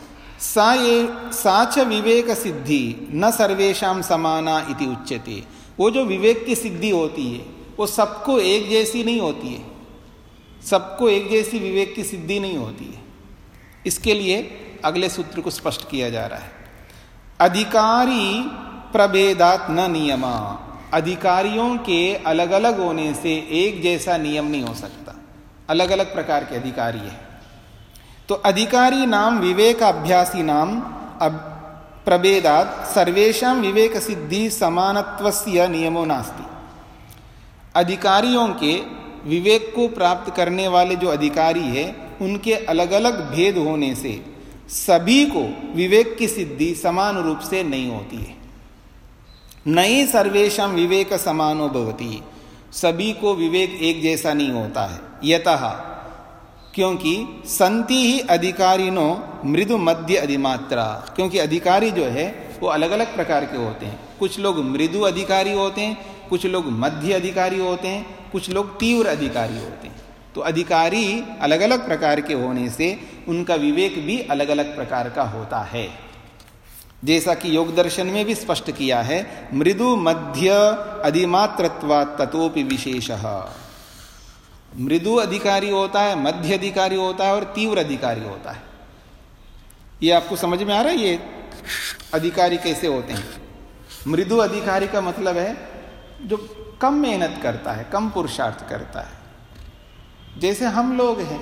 सा च विवेक सिद्धि न सर्वेषां समाना इति उच्यते। वो जो विवेक की सिद्धि होती है वो सबको एक जैसी नहीं होती है, सबको एक जैसी विवेक की सिद्धि नहीं होती है। इसके लिए अगले सूत्र को स्पष्ट किया जा रहा है, अधिकारी प्रभेदात न नियमा। अधिकारियों के अलग अलग होने से एक जैसा नियम नहीं हो सकता, अलग अलग प्रकार के अधिकारी है। तो अधिकारी नाम विवेक अभ्यासी नाम प्रभेदात सर्वेषां विवेक सिद्धि समानत्वस्य नियमो नास्ति। अधिकारियों के विवेक को प्राप्त करने वाले जो अधिकारी है उनके अलग अलग भेद होने से सभी को विवेक की सिद्धि समान रूप से नहीं होती है। नई सर्वेषां विवेक समानो भवति, सभी को विवेक एक जैसा नहीं होता है। यतः, क्योंकि संति ही अधिकारिनो मृदु मध्य अधिमात्रा, क्योंकि अधिकारी जो है वो अलग अलग प्रकार के होते हैं। कुछ लोग मृदु अधिकारी होते हैं, कुछ लोग मध्य अधिकारी होते हैं, कुछ लोग तीव्र अधिकारी होते हैं। तो अधिकारी अलग अलग प्रकार के होने से उनका विवेक भी अलग अलग प्रकार का होता है। जैसा कि योग दर्शन में भी स्पष्ट किया है, मृदु मध्य अधिमात्रत्वात् ततोपि विशेषः। मृदु अधिकारी होता है, मध्य अधिकारी होता है और तीव्र अधिकारी होता है। ये आपको समझ में आ रहा है ये अधिकारी कैसे होते हैं? मृदु अधिकारी का मतलब है जो कम मेहनत करता है, कम पुरुषार्थ करता है। जैसे हम लोग हैं,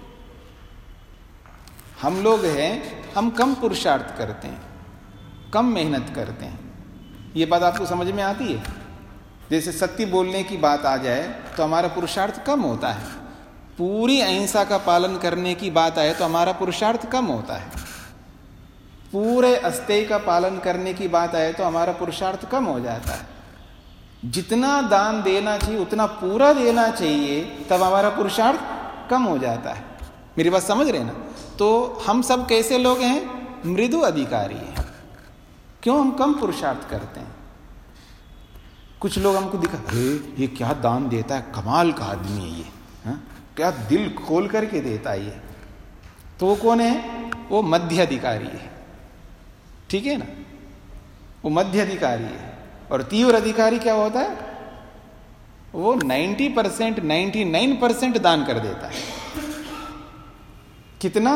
हम कम पुरुषार्थ करते हैं, कम मेहनत करते हैं। ये बात आपको समझ में आती है? जैसे सत्य बोलने की बात आ जाए तो हमारा पुरुषार्थ कम होता है, पूरी अहिंसा का पालन करने की बात आए तो हमारा पुरुषार्थ कम होता है, पूरे अस्तेय का पालन करने की बात आए तो हमारा पुरुषार्थ कम हो जाता है। जितना दान देना चाहिए उतना पूरा देना चाहिए, तब हमारा पुरुषार्थ कम हो जाता है। मेरी बात समझ रहे ना? तो हम सब कैसे लोग हैं? मृदु अधिकारी हैं। क्यों? हम कम पुरुषार्थ करते हैं। कुछ लोग हमको दिखा, ये क्या दान देता है, कमाल का आदमी है ये, हा? क्या दिल खोल करके देता है ये। तो वो कौन है? वो मध्य अधिकारी है, ठीक है ना? वो मध्य अधिकारी है। और तीव्र अधिकारी क्या होता है? वो 90% 99% दान कर देता है। कितना?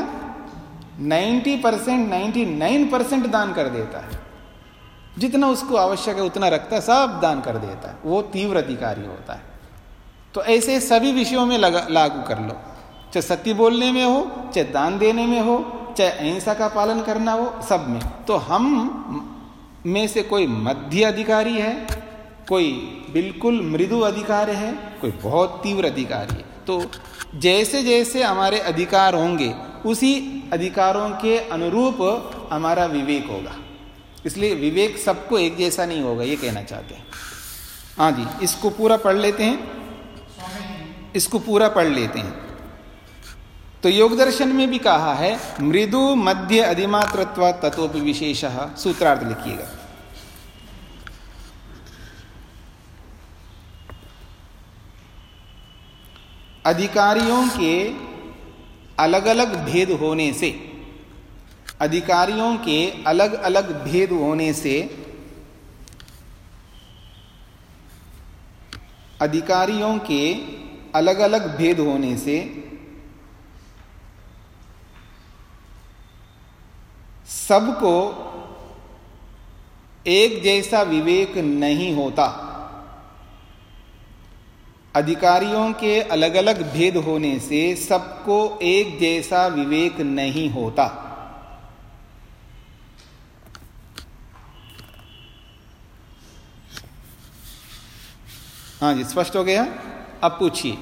90% 99% दान कर देता है। जितना उसको आवश्यक है उतना रखता है, सब दान कर देता है। वो तीव्र अधिकारी होता है। तो ऐसे सभी विषयों में लागू कर लो, चाहे सत्य बोलने में हो, चाहे दान देने में हो, चाहे अहिंसा का पालन करना हो, सब में। तो हम में से कोई मध्य अधिकारी है, कोई बिल्कुल मृदु अधिकारी है, कोई बहुत तीव्र अधिकारी है। तो जैसे जैसे हमारे अधिकार होंगे उसी अधिकारों के अनुरूप हमारा विवेक होगा। इसलिए विवेक सबको एक जैसा नहीं होगा, ये कहना चाहते हैं। हाँ जी, इसको पूरा पढ़ लेते हैं, इसको पूरा पढ़ लेते हैं। तो योग दर्शन में भी कहा है मृदु मध्य अधिमात्रत्व ततोपि विशेषः। सूत्रार्थ लिखिएगा। अधिकारियों के अलग अलग भेद होने से, अधिकारियों के अलग अलग भेद होने से, अधिकारियों के अलग अलग भेद होने से सबको एक जैसा विवेक नहीं होता। अधिकारियों के अलग अलग भेद होने से सबको एक जैसा विवेक नहीं होता। हाँ जी, स्पष्ट हो गया? अब पूछिए।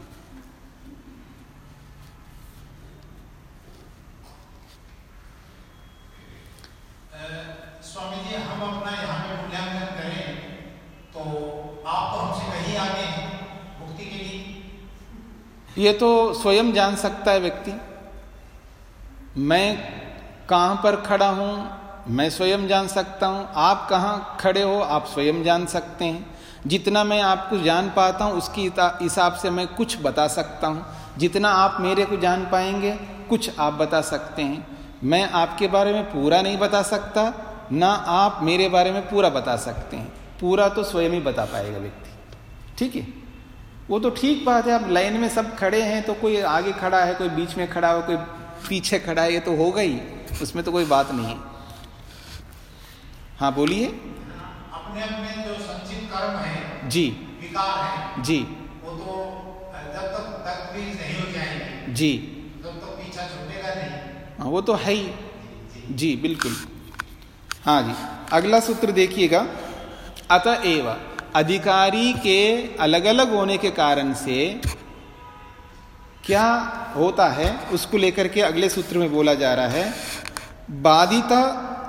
स्वामी जी, हम अपना यहाँ पे मूल्यांकन करें तो आप तो हमसे कहीं आगे हैं मुक्ति के लिए। ये तो स्वयं जान सकता है व्यक्ति। मैं कहाँ पर खड़ा हूँ मैं स्वयं जान सकता हूँ, आप कहाँ खड़े हो आप स्वयं जान सकते हैं। जितना मैं आपको जान पाता हूँ उसकी हिसाब से मैं कुछ बता सकता हूँ। जितना आप मेरे को जान पाएंगे कुछ आप बता सकते हैं, मैं आपके बारे में पूरा नहीं बता सकता, ना आप मेरे बारे में पूरा बता सकते हैं। पूरा तो स्वयं ही बता पाएगा व्यक्ति, ठीक है। वो तो ठीक बात है, अब लाइन में सब खड़े हैं तो कोई आगे खड़ा है, कोई बीच में खड़ा है, कोई पीछे खड़ा है, ये तो होगा ही, उसमें तो कोई बात नहीं है। हाँ बोलिए। अपने अपने जो संचित कर्म है, जी, विकार है, जी, वो तो जब तक तकलीफ नहीं हो जाएगी, जी, तब तक पीछा छूटेगा नहीं। हाँ वो तो है ही, जी बिल्कुल। हाँ जी, अगला सूत्र देखिएगा। अतएव, अधिकारी के अलग अलग होने के कारण से क्या होता है उसको लेकर के अगले सूत्र में बोला जा रहा है। बाधिता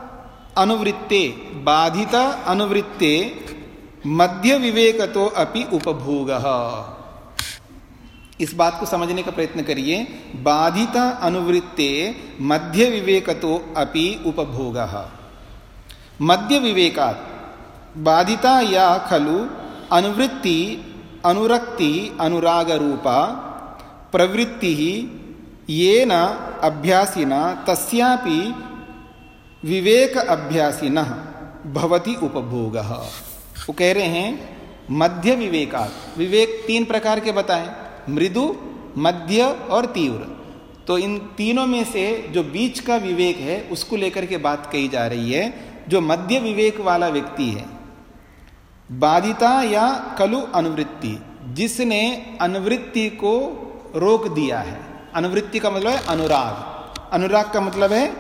अनुवृत्ते मध्य विवेकतो अपि उपभोगः। इस बात को समझने का प्रयत्न करिए। बाधिता अनुवृत्ते मध्य विवेकतो अपि उपभोगः। मध्य विवेकात् बाधिता या खलु अनुवृत्ति अनुरक्ति अनुराग रूपा प्रवृत्ति येन अभ्यासिना तस्यापि विवेक अभ्यासिनः भवति उपभोगः। वो कह रहे हैं मध्य विवेकात्। विवेक तीन प्रकार के बताएं, मृदु, मध्य और तीव्र। तो इन तीनों में से जो बीच का विवेक है उसको लेकर के बात कही जा रही है। जो मध्य विवेक वाला व्यक्ति है, बाधिता या खलु अनुवृत्ति, जिसने अनुवृत्ति को रोक दिया है। अनुवृत्ति का मतलब है अनुराग, अनुराग का मतलब है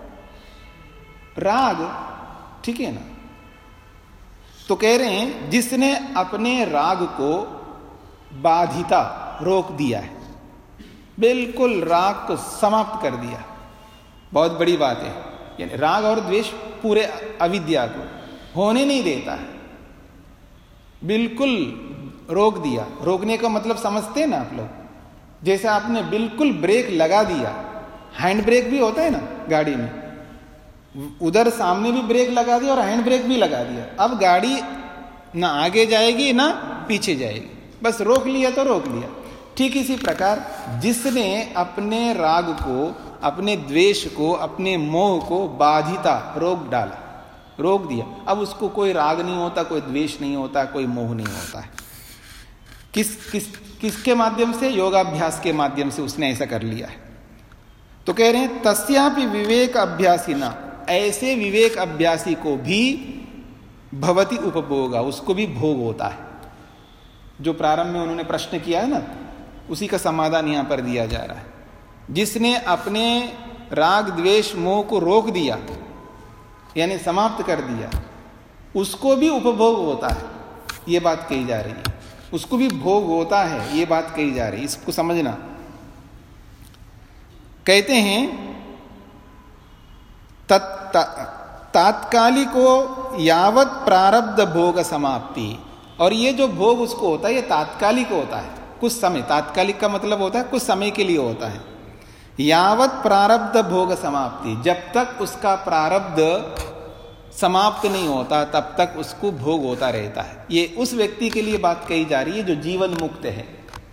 राग, ठीक है ना। तो कह रहे हैं जिसने अपने राग को बाधिता रोक दिया है, बिल्कुल राग को समाप्त कर दिया, बहुत बड़ी बात है। यानी राग और द्वेष पूरे अविद्या को होने नहीं देता है, बिल्कुल रोक दिया। रोकने का मतलब समझते हैं ना आप लोग, जैसे आपने बिल्कुल ब्रेक लगा दिया, हैंड ब्रेक भी होता है ना गाड़ी में, उधर सामने भी ब्रेक लगा दिया और हैंड ब्रेक भी लगा दिया। अब गाड़ी ना आगे जाएगी ना पीछे जाएगी, बस रोक लिया तो रोक लिया। ठीक इसी प्रकार जिसने अपने राग को, अपने द्वेष को, अपने मोह को बाधिता रोक डाला, रोक दिया, अब उसको कोई राग नहीं होता, कोई द्वेष नहीं होता, कोई मोह नहीं होता है। किसके माध्यम से? योगाभ्यास के माध्यम से उसने ऐसा कर लिया है। तो कह रहे हैं तस्यापि विवेक अभ्यासी ना, ऐसे विवेक अभ्यासी को भी भवति उपभोगा, उसको भी भोग होता है। जो प्रारंभ में उन्होंने प्रश्न किया है ना, उसी का समाधान यहां पर दिया जा रहा है। जिसने अपने राग द्वेष मोह को रोक दिया, यानी समाप्त कर दिया, उसको भी उपभोग होता है, ये बात कही जा रही है। उसको भी भोग होता है, ये बात कही जा रही है, इसको समझना। कहते हैं तात्कालिको यावत प्रारब्ध भोग समाप्ति, और ये जो भोग उसको होता है ये तात्कालिक होता है, कुछ समय। तात्कालिक का मतलब होता है कुछ समय के लिए होता है। यावत प्रारब्ध भोग समाप्ति, जब तक उसका प्रारब्ध समाप्त नहीं होता तब तक उसको भोग होता रहता है। ये उस व्यक्ति के लिए बात कही जा रही है जो जीवन मुक्त है,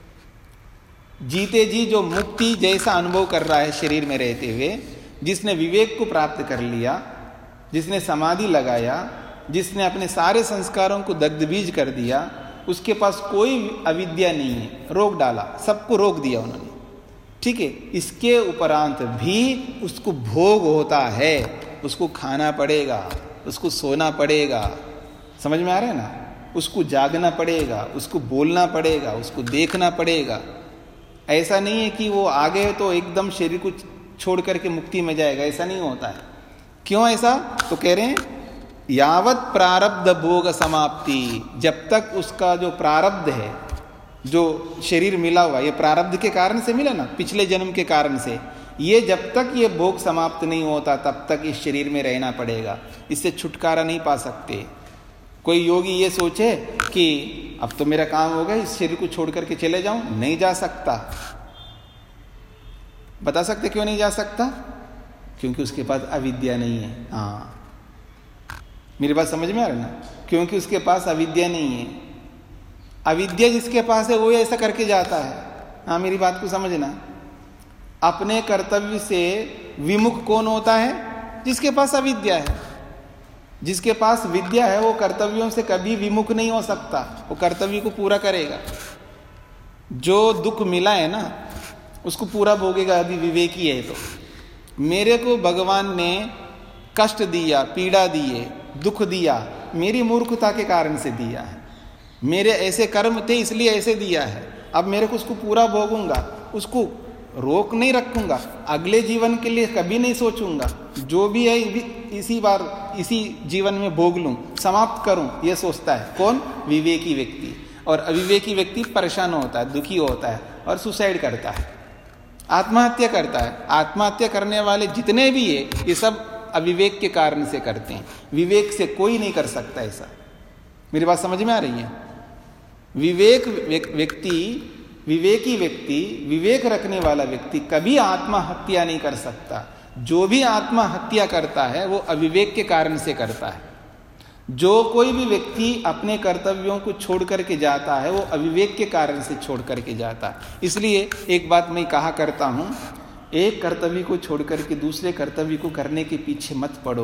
जीते जी जो मुक्ति जैसा अनुभव कर रहा है शरीर में रहते हुए, जिसने विवेक को प्राप्त कर लिया, जिसने समाधि लगाया, जिसने अपने सारे संस्कारों को दग्ध बीज कर दिया, उसके पास कोई अविद्या नहीं है, रोक डाला, सबको रोक दिया उन्होंने, ठीक है। इसके उपरांत भी उसको भोग होता है, उसको खाना पड़ेगा, उसको सोना पड़ेगा, समझ में आ रहा है ना, उसको जागना पड़ेगा, उसको बोलना पड़ेगा, उसको देखना पड़ेगा। ऐसा नहीं है कि वो आ गए तो एकदम शरीर को छोड़ करके मुक्ति में जाएगा, ऐसा नहीं होता है। क्यों ऐसा? तो कह रहे हैं यावत प्रारब्ध भोग समाप्ति, जब तक उसका जो प्रारब्ध है, जो शरीर मिला हुआ, ये प्रारब्ध के कारण से मिला ना, पिछले जन्म के कारण से, ये जब तक ये भोग समाप्त नहीं होता तब तक इस शरीर में रहना पड़ेगा, इससे छुटकारा नहीं पा सकते। कोई योगी ये सोचे कि अब तो मेरा काम हो गया, इस शरीर को छोड़ करके चले जाऊं, नहीं जा सकता। बता सकते क्यों नहीं जा सकता? क्योंकि उसके पास अविद्या नहीं है। हाँ, मेरी बात समझ में आ रहा है ना? क्योंकि उसके पास अविद्या नहीं है। अविद्या जिसके पास है वो ऐसा करके जाता है। हाँ, मेरी बात को समझना। अपने कर्तव्य से विमुख कौन होता है? जिसके पास अविद्या है। जिसके पास विद्या है वो कर्तव्यों से कभी विमुख नहीं हो सकता, वो कर्तव्य को पूरा करेगा। जो दुख मिला है ना उसको पूरा भोगेगा यदि विवेकी है तो। मेरे को भगवान ने कष्ट दिया, पीड़ा दिए, दुख दिया, मेरी मूर्खता के कारण से दिया है। मेरे ऐसे कर्म थे इसलिए ऐसे दिया है, अब मेरे को उसको पूरा भोगूंगा, उसको रोक नहीं रखूंगा, अगले जीवन के लिए कभी नहीं सोचूंगा, जो भी है इसी बार इसी जीवन में भोग लूं, समाप्त करूं, यह सोचता है कौन? विवेकी व्यक्ति। और अविवेकी व्यक्ति परेशान होता है, दुखी होता है और सुसाइड करता है, आत्महत्या करता है। आत्महत्या करने वाले जितने भी है ये सब अविवेक के कारण से करते हैं। विवेक से कोई नहीं कर सकता ऐसा। मेरी बात समझ में आ रही है? विवेकी व्यक्ति, विवेक रखने वाला व्यक्ति कभी आत्महत्या नहीं कर सकता। जो भी आत्महत्या करता है वो अविवेक के कारण से करता है। जो कोई भी व्यक्ति अपने कर्तव्यों को छोड़ करके जाता है वो अविवेक के कारण से छोड़ करके जाता है। इसलिए एक बात मैं कहा करता हूं, एक कर्तव्य को छोड़ करके दूसरे कर्तव्य को करने के पीछे मत पड़ो।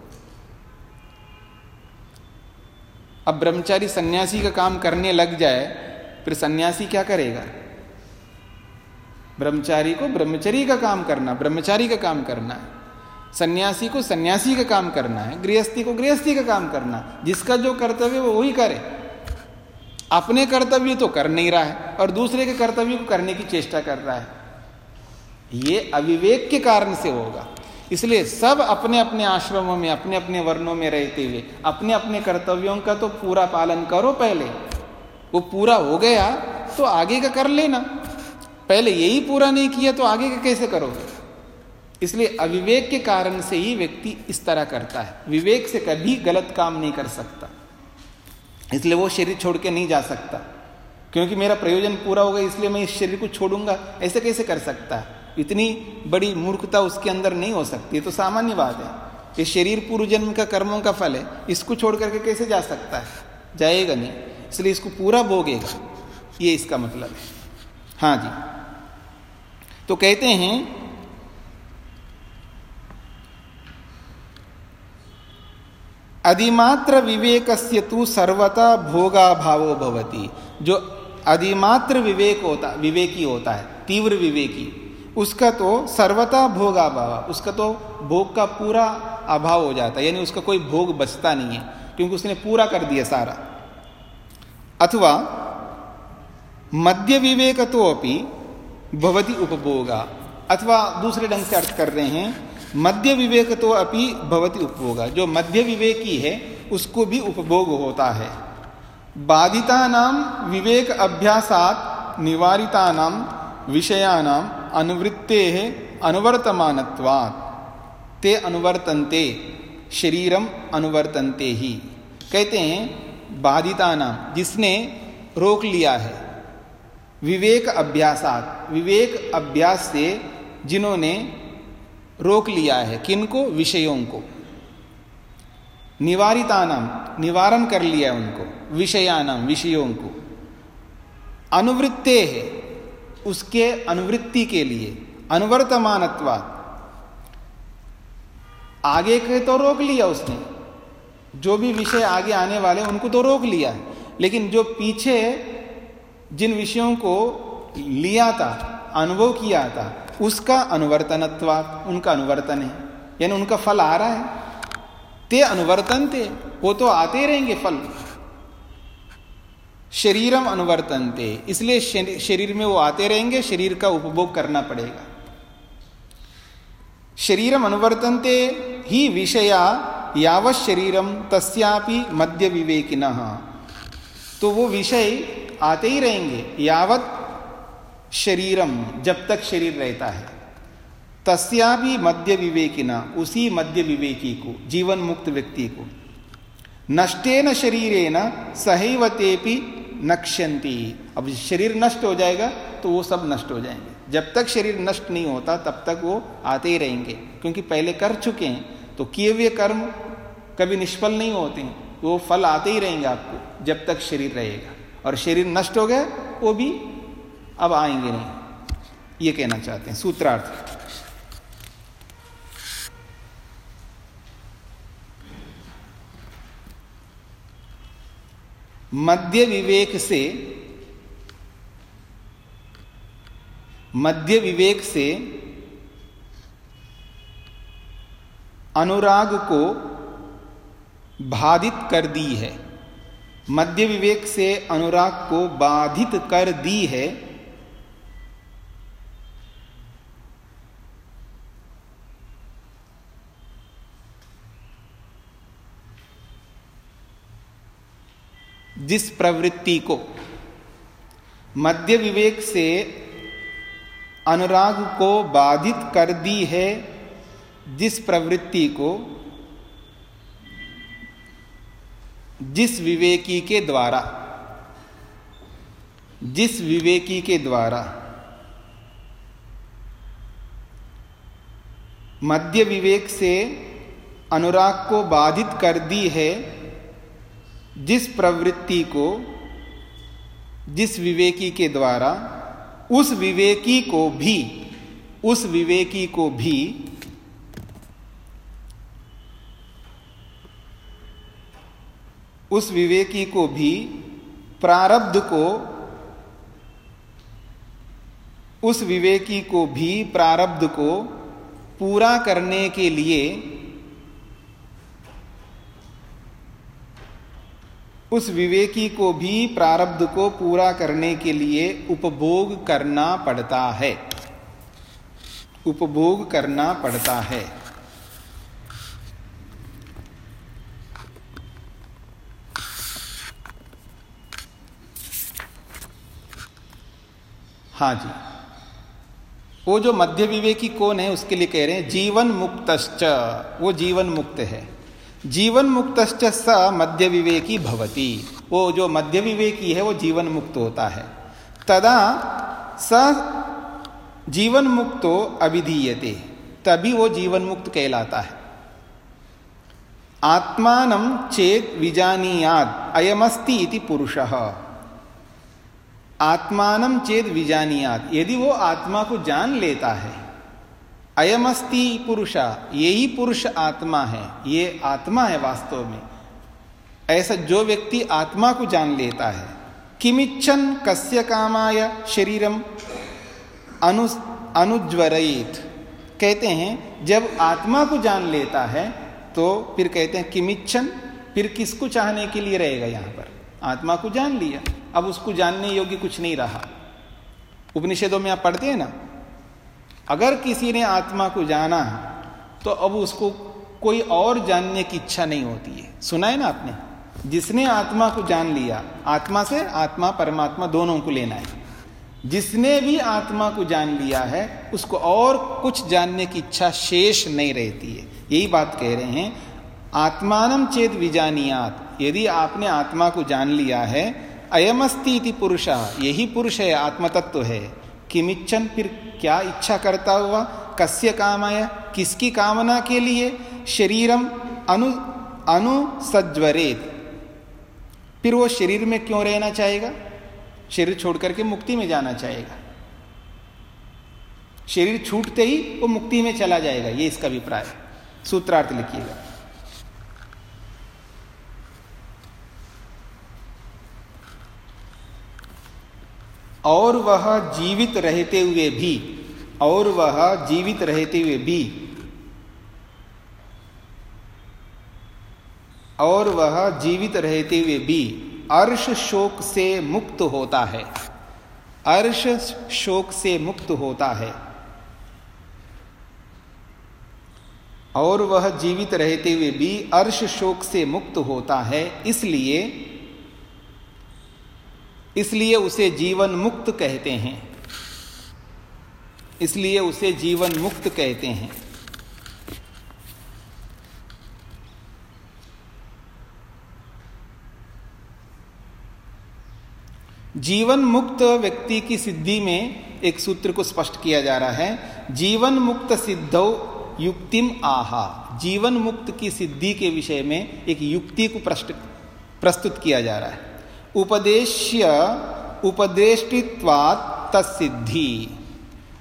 अब ब्रह्मचारी सन्यासी का काम करने लग जाए फिर सन्यासी क्या करेगा? ब्रह्मचारी को ब्रह्मचर्य का काम करना, ब्रह्मचारी का काम करना है। सन्यासी को सन्यासी का काम करना है, गृहस्थी को गृहस्थी का काम करना। जिसका जो कर्तव्य वो वही करे। अपने कर्तव्य तो कर नहीं रहा है और दूसरे के कर्तव्य को करने की चेष्टा कर रहा है। ये अविवेक के कारण से होगा। इसलिए सब अपने अपने आश्रमों में, अपने अपने वर्णों में रहते हुए अपने अपने कर्तव्यों का तो पूरा पालन करो। पहले वो पूरा हो गया तो आगे का कर लेना। पहले यही पूरा नहीं किया तो आगे का कैसे करोगे? इसलिए अविवेक के कारण से ही व्यक्ति इस तरह करता है। विवेक से कभी गलत काम नहीं कर सकता। इसलिए वो शरीर छोड़ के नहीं जा सकता, क्योंकि मेरा प्रयोजन पूरा हो गया इसलिए मैं इस शरीर को छोड़ूंगा, ऐसे कैसे कर सकता है? इतनी बड़ी मूर्खता उसके अंदर नहीं हो सकती। तो सामान्य बात है, ये शरीर पूर्व जन्म का कर्मों का फल है, इसको छोड़ करके कैसे जा सकता है? जाएगा नहीं। इसलिए इसको पूरा भोगेगा, ये इसका मतलब है। हाँ जी, तो कहते हैं अधिमात्र विवेकस्य तु सर्वथा भोगा भावो भवति। जो अधिमात्र विवेकी होता है, तीव्र विवेकी, उसका तो सर्वथा भोगा भाव, उसका तो भोग का पूरा अभाव हो जाता है, यानी उसका कोई भोग बचता नहीं है, क्योंकि उसने पूरा कर दिया सारा। अथवा मध्य विवेक तो अपि भवति उपभोगा, अथवा दूसरे ढंग से अर्थ कर रहे हैं मध्य विवेक तो अपि भवति उपभोगा। जो मध्य विवेकी है उसको भी उपभोग होता है। बाधितानाम विवेक अभ्यासात निवारितानाम विषयानाम अनुवृत्तेः अनुवर्तमानत्वात् ते अनुवर्तन्ते शरीरम अनुवर्तन्ते ही। कहते हैं बाधितानाम, जिसने रोक लिया है, विवेक अभ्यासात, विवेक अभ्यास से जिन्होंने रोक लिया है, किनको? विषयों को। निवारितानाम, निवारण कर लिया है उनको, विषयानाम, विषयों को। अनुवृत्ते है, उसके अनुवृत्ति के लिए, अनुवर्तमानत्वात्, आगे के तो रोक लिया उसने, जो भी विषय आगे आने वाले उनको तो रोक लिया है, लेकिन जो पीछे जिन विषयों को लिया था, अनुभव किया था, उसका अनुवर्तनत्वात्, उनका अनुवर्तन है, यानी उनका फल आ रहा है। ते अनुवर्तनते, वो तो आते रहेंगे फल। शरीरम अनुवर्तनते, इसलिए शरीर में वो आते रहेंगे, शरीर का उपभोग करना पड़ेगा। शरीरम अनुवर्तनते ही विषया यावत् शरीरम तस्यापि मध्य विवेकिनः, तो वो विषय आते ही रहेंगे यावत् शरीरम, जब तक शरीर रहता है। तस्यापि मध्य विवेकिना, उसी मध्य विवेकी को, जीवन मुक्त व्यक्ति को, नष्टेन शरीरेण सहैव तेपि नक्ष्यन्ति। अब शरीर नष्ट हो जाएगा तो वो सब नष्ट हो जाएंगे। जब तक शरीर नष्ट नहीं होता तब तक वो आते ही रहेंगे, क्योंकि पहले कर चुके हैं, तो किए हुए कर्म कभी निष्फल नहीं होते हैं, वो फल आते ही रहेंगे आपको जब तक शरीर रहेगा। और शरीर नष्ट हो गया वो भी अब आएंगे नहीं। ये कहना चाहते हैं सूत्रार्थ। मध्य विवेक से अनुराग को बाधित कर दी है, मध्य विवेक से अनुराग को बाधित कर दी है। जिस प्रवृत्ति को, मध्य विवेक से अनुराग को बाधित कर दी है जिस प्रवृत्ति को, जिस विवेकी के द्वारा, जिस विवेकी के द्वारा मध्य विवेक से अनुराग को बाधित कर दी है, जिस प्रवृत्ति को, जिस विवेकी के द्वारा उस विवेकी को भी प्रारब्ध को, उस विवेकी को भी प्रारब्ध को पूरा करने के लिए, उस विवेकी को भी प्रारब्ध को पूरा करने के लिए उपभोग करना पड़ता है, उपभोग करना पड़ता है। हाँ जी, वो जो मध्य विवेकी कौन है उसके लिए कह रहे हैं जीवन मुक्तश्च, वो जीवन मुक्त है। जीवन मुक्तश्च स मध्य विवेकी भवति, वो जो मध्य विवेकी है वो जीवन मुक्त होता है। तदा स जीवन मुक्तो अभिधीयते, तभी वो जीवन मुक्त कहलाता है। आत्मानं चेत विजानीयात् अयमस्ति इति पुरुषः, आत्मानं चेत विजानीयात्, यदि वो आत्मा को जान लेता है, अयमस्ति पुरुषा, यही पुरुष आत्मा है, ये आत्मा है वास्तव में, ऐसा जो व्यक्ति आत्मा को जान लेता है। किमिच्छन कस्य कामाय शरीरम अनुज्वरयेत, कहते हैं जब आत्मा को जान लेता है तो फिर कहते हैं किमिच्छन, फिर किसको चाहने के लिए रहेगा। यहां पर आत्मा को जान लिया, अब उसको जानने योग्य कुछ नहीं रहा। उपनिषदों में आप पढ़ते हैं ना, अगर किसी ने आत्मा को जाना तो अब उसको कोई और जानने की इच्छा नहीं होती है। सुना है ना आपने, जिसने आत्मा को जान लिया, आत्मा से आत्मा परमात्मा दोनों को लेना है, जिसने भी आत्मा को जान लिया है उसको और कुछ जानने की इच्छा शेष नहीं रहती है। यही बात कह रहे हैं, आत्मानं चेत विजानीयात्, यदि आपने आत्मा को जान लिया है, अयमस्ति इति पुरुषः, यही पुरुष है, आत्मतत्व है। किमिच्छन, फिर क्या इच्छा करता हुआ, कस्य कामाय, किसकी कामना के लिए, शरीरम अनुसज्वरेत, फिर वो शरीर में क्यों रहना चाहेगा, शरीर छोड़ करके मुक्ति में जाना चाहेगा, शरीर छूटते ही वो मुक्ति में चला जाएगा, ये इसका अभिप्राय है। सूत्रार्थ लिखिएगा। और वह जीवित रहते हुए भी, और वह जीवित रहते हुए भी, और वह जीवित रहते हुए भी अर्श शोक से मुक्त होता है, अर्श शोक से मुक्त होता है। और वह जीवित रहते हुए भी अर्श शोक से मुक्त होता है, इसलिए उसे जीवन मुक्त कहते हैं, इसलिए उसे जीवन मुक्त कहते हैं। जीवन मुक्त व्यक्ति की सिद्धि में एक सूत्र को स्पष्ट किया जा रहा है, जीवन मुक्त सिद्धौ युक्तिम आहा। जीवन मुक्त की सिद्धि के विषय में एक युक्ति को प्रस्तुत किया जा रहा है। उपदेष्टित्वात् तत्सिद्धि,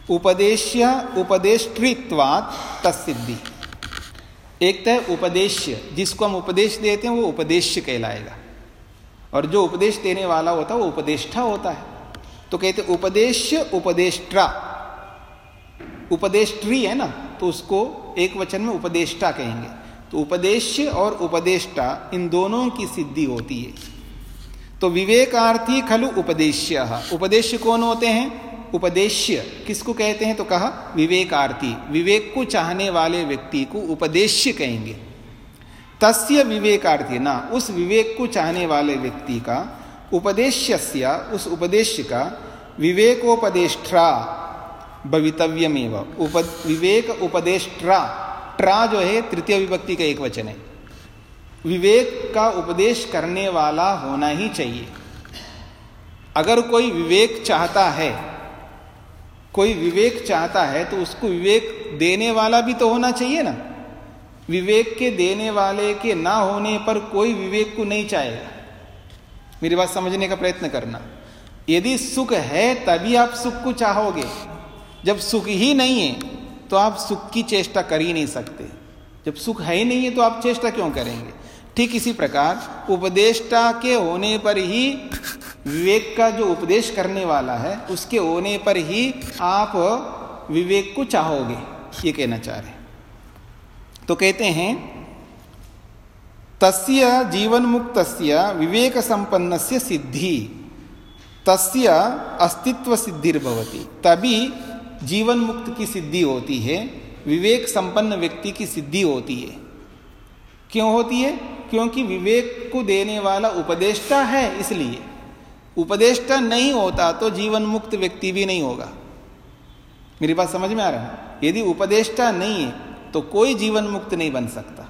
उपदेश्य उपदेष्टृत्वात् तत्सिद्धि। एक तो है उपदेश्य, जिसको हम उपदेश देते हैं वो उपदेश्य कहलाएगा, और जो उपदेश देने वाला होता है वो उपदेष्टा होता है। तो कहते उपदेश्य उपदेष्ट्रा, उपदेष्ट्री है ना, तो उसको एक वचन में उपदेष्टा कहेंगे। तो उपदेश्य और उपदेष्टा इन दोनों की सिद्धि होती है। तो विवेकार्थी खलु उपदेश्य। उपदेश्य कौन होते हैं? उपदेश्य किसको कहते हैं? तो कहा विवेकार्थी, विवेक को चाहने वाले व्यक्ति को उपदेश्य कहेंगे। तस्य विवेकार्थी ना, उस विवेक को चाहने वाले व्यक्ति का, उपदेश्यस्य उस उपदेश्य का, विवेकोपदेष्ट्रा भवितव्यमेव। विवेक उपदेष्ट्रा, ट्रा जो है तृतीय विभक्ति का एक वचन है। विवेक का उपदेश करने वाला होना ही चाहिए। अगर कोई विवेक चाहता है, कोई विवेक चाहता है तो उसको विवेक देने वाला भी तो होना चाहिए ना। विवेक के देने वाले के ना होने पर कोई विवेक को नहीं चाहेगा। मेरी बात समझने का प्रयत्न करना। यदि सुख है तभी आप सुख को चाहोगे, जब सुख ही नहीं है तो आप सुख की चेष्टा कर ही नहीं सकते। जब सुख है ही नहीं है तो आप चेष्टा क्यों करेंगे? ठीक इसी प्रकार उपदेष्टा के होने पर ही, विवेक का जो उपदेश करने वाला है उसके होने पर ही आप विवेक को चाहोगे, ये कहना चाह रहे हैं। तो कहते हैं तस्य जीवन मुक्तस्य विवेक संपन्नस्य सिद्धि, तस्य अस्तित्व सिद्धिर्भवति। तभी जीवन मुक्त की सिद्धि होती है, विवेक संपन्न व्यक्ति की सिद्धि होती है। क्यों होती है? क्योंकि विवेक को देने वाला उपदेष्टा है, इसलिए। उपदेष्टा नहीं होता तो जीवन मुक्त व्यक्ति भी नहीं होगा। मेरी बात समझ में आ रहा है? यदि उपदेष्टा नहीं है तो कोई जीवन मुक्त नहीं बन सकता।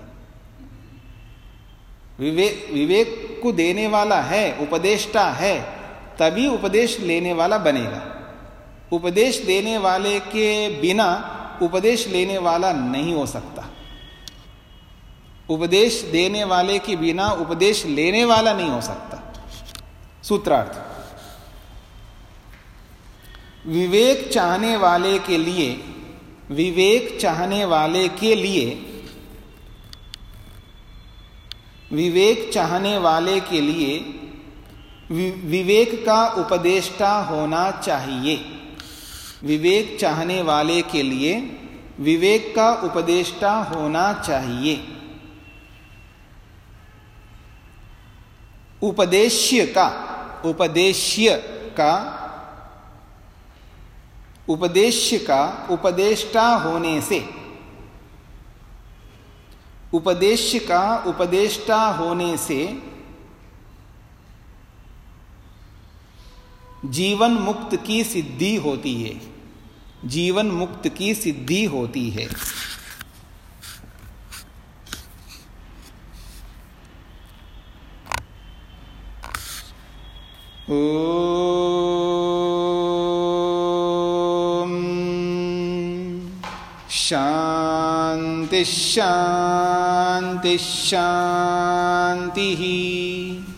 विवेक को देने वाला है, उपदेष्टा है, तभी उपदेश लेने वाला बनेगा। उपदेश देने वाले के बिना उपदेश लेने वाला नहीं हो सकता। उपदेश देने वाले के बिना उपदेश लेने वाला नहीं हो सकता। सूत्रार्थ, विवेक चाहने वाले के लिए, विवेक चाहने वाले के लिए, विवेक चाहने वाले के लिए विवेक का उपदेष्टा होना चाहिए। विवेक चाहने वाले के लिए विवेक का उपदेष्टा होना चाहिए। उपदेश्य का, उपदेश्य का, उपदेश्य का उपदेष्टा होने से, उपदेश्य का उपदेष्टा होने से जीवन मुक्त की सिद्धि होती है। जीवन मुक्त की सिद्धि होती है। ओम शांति शांति शांति।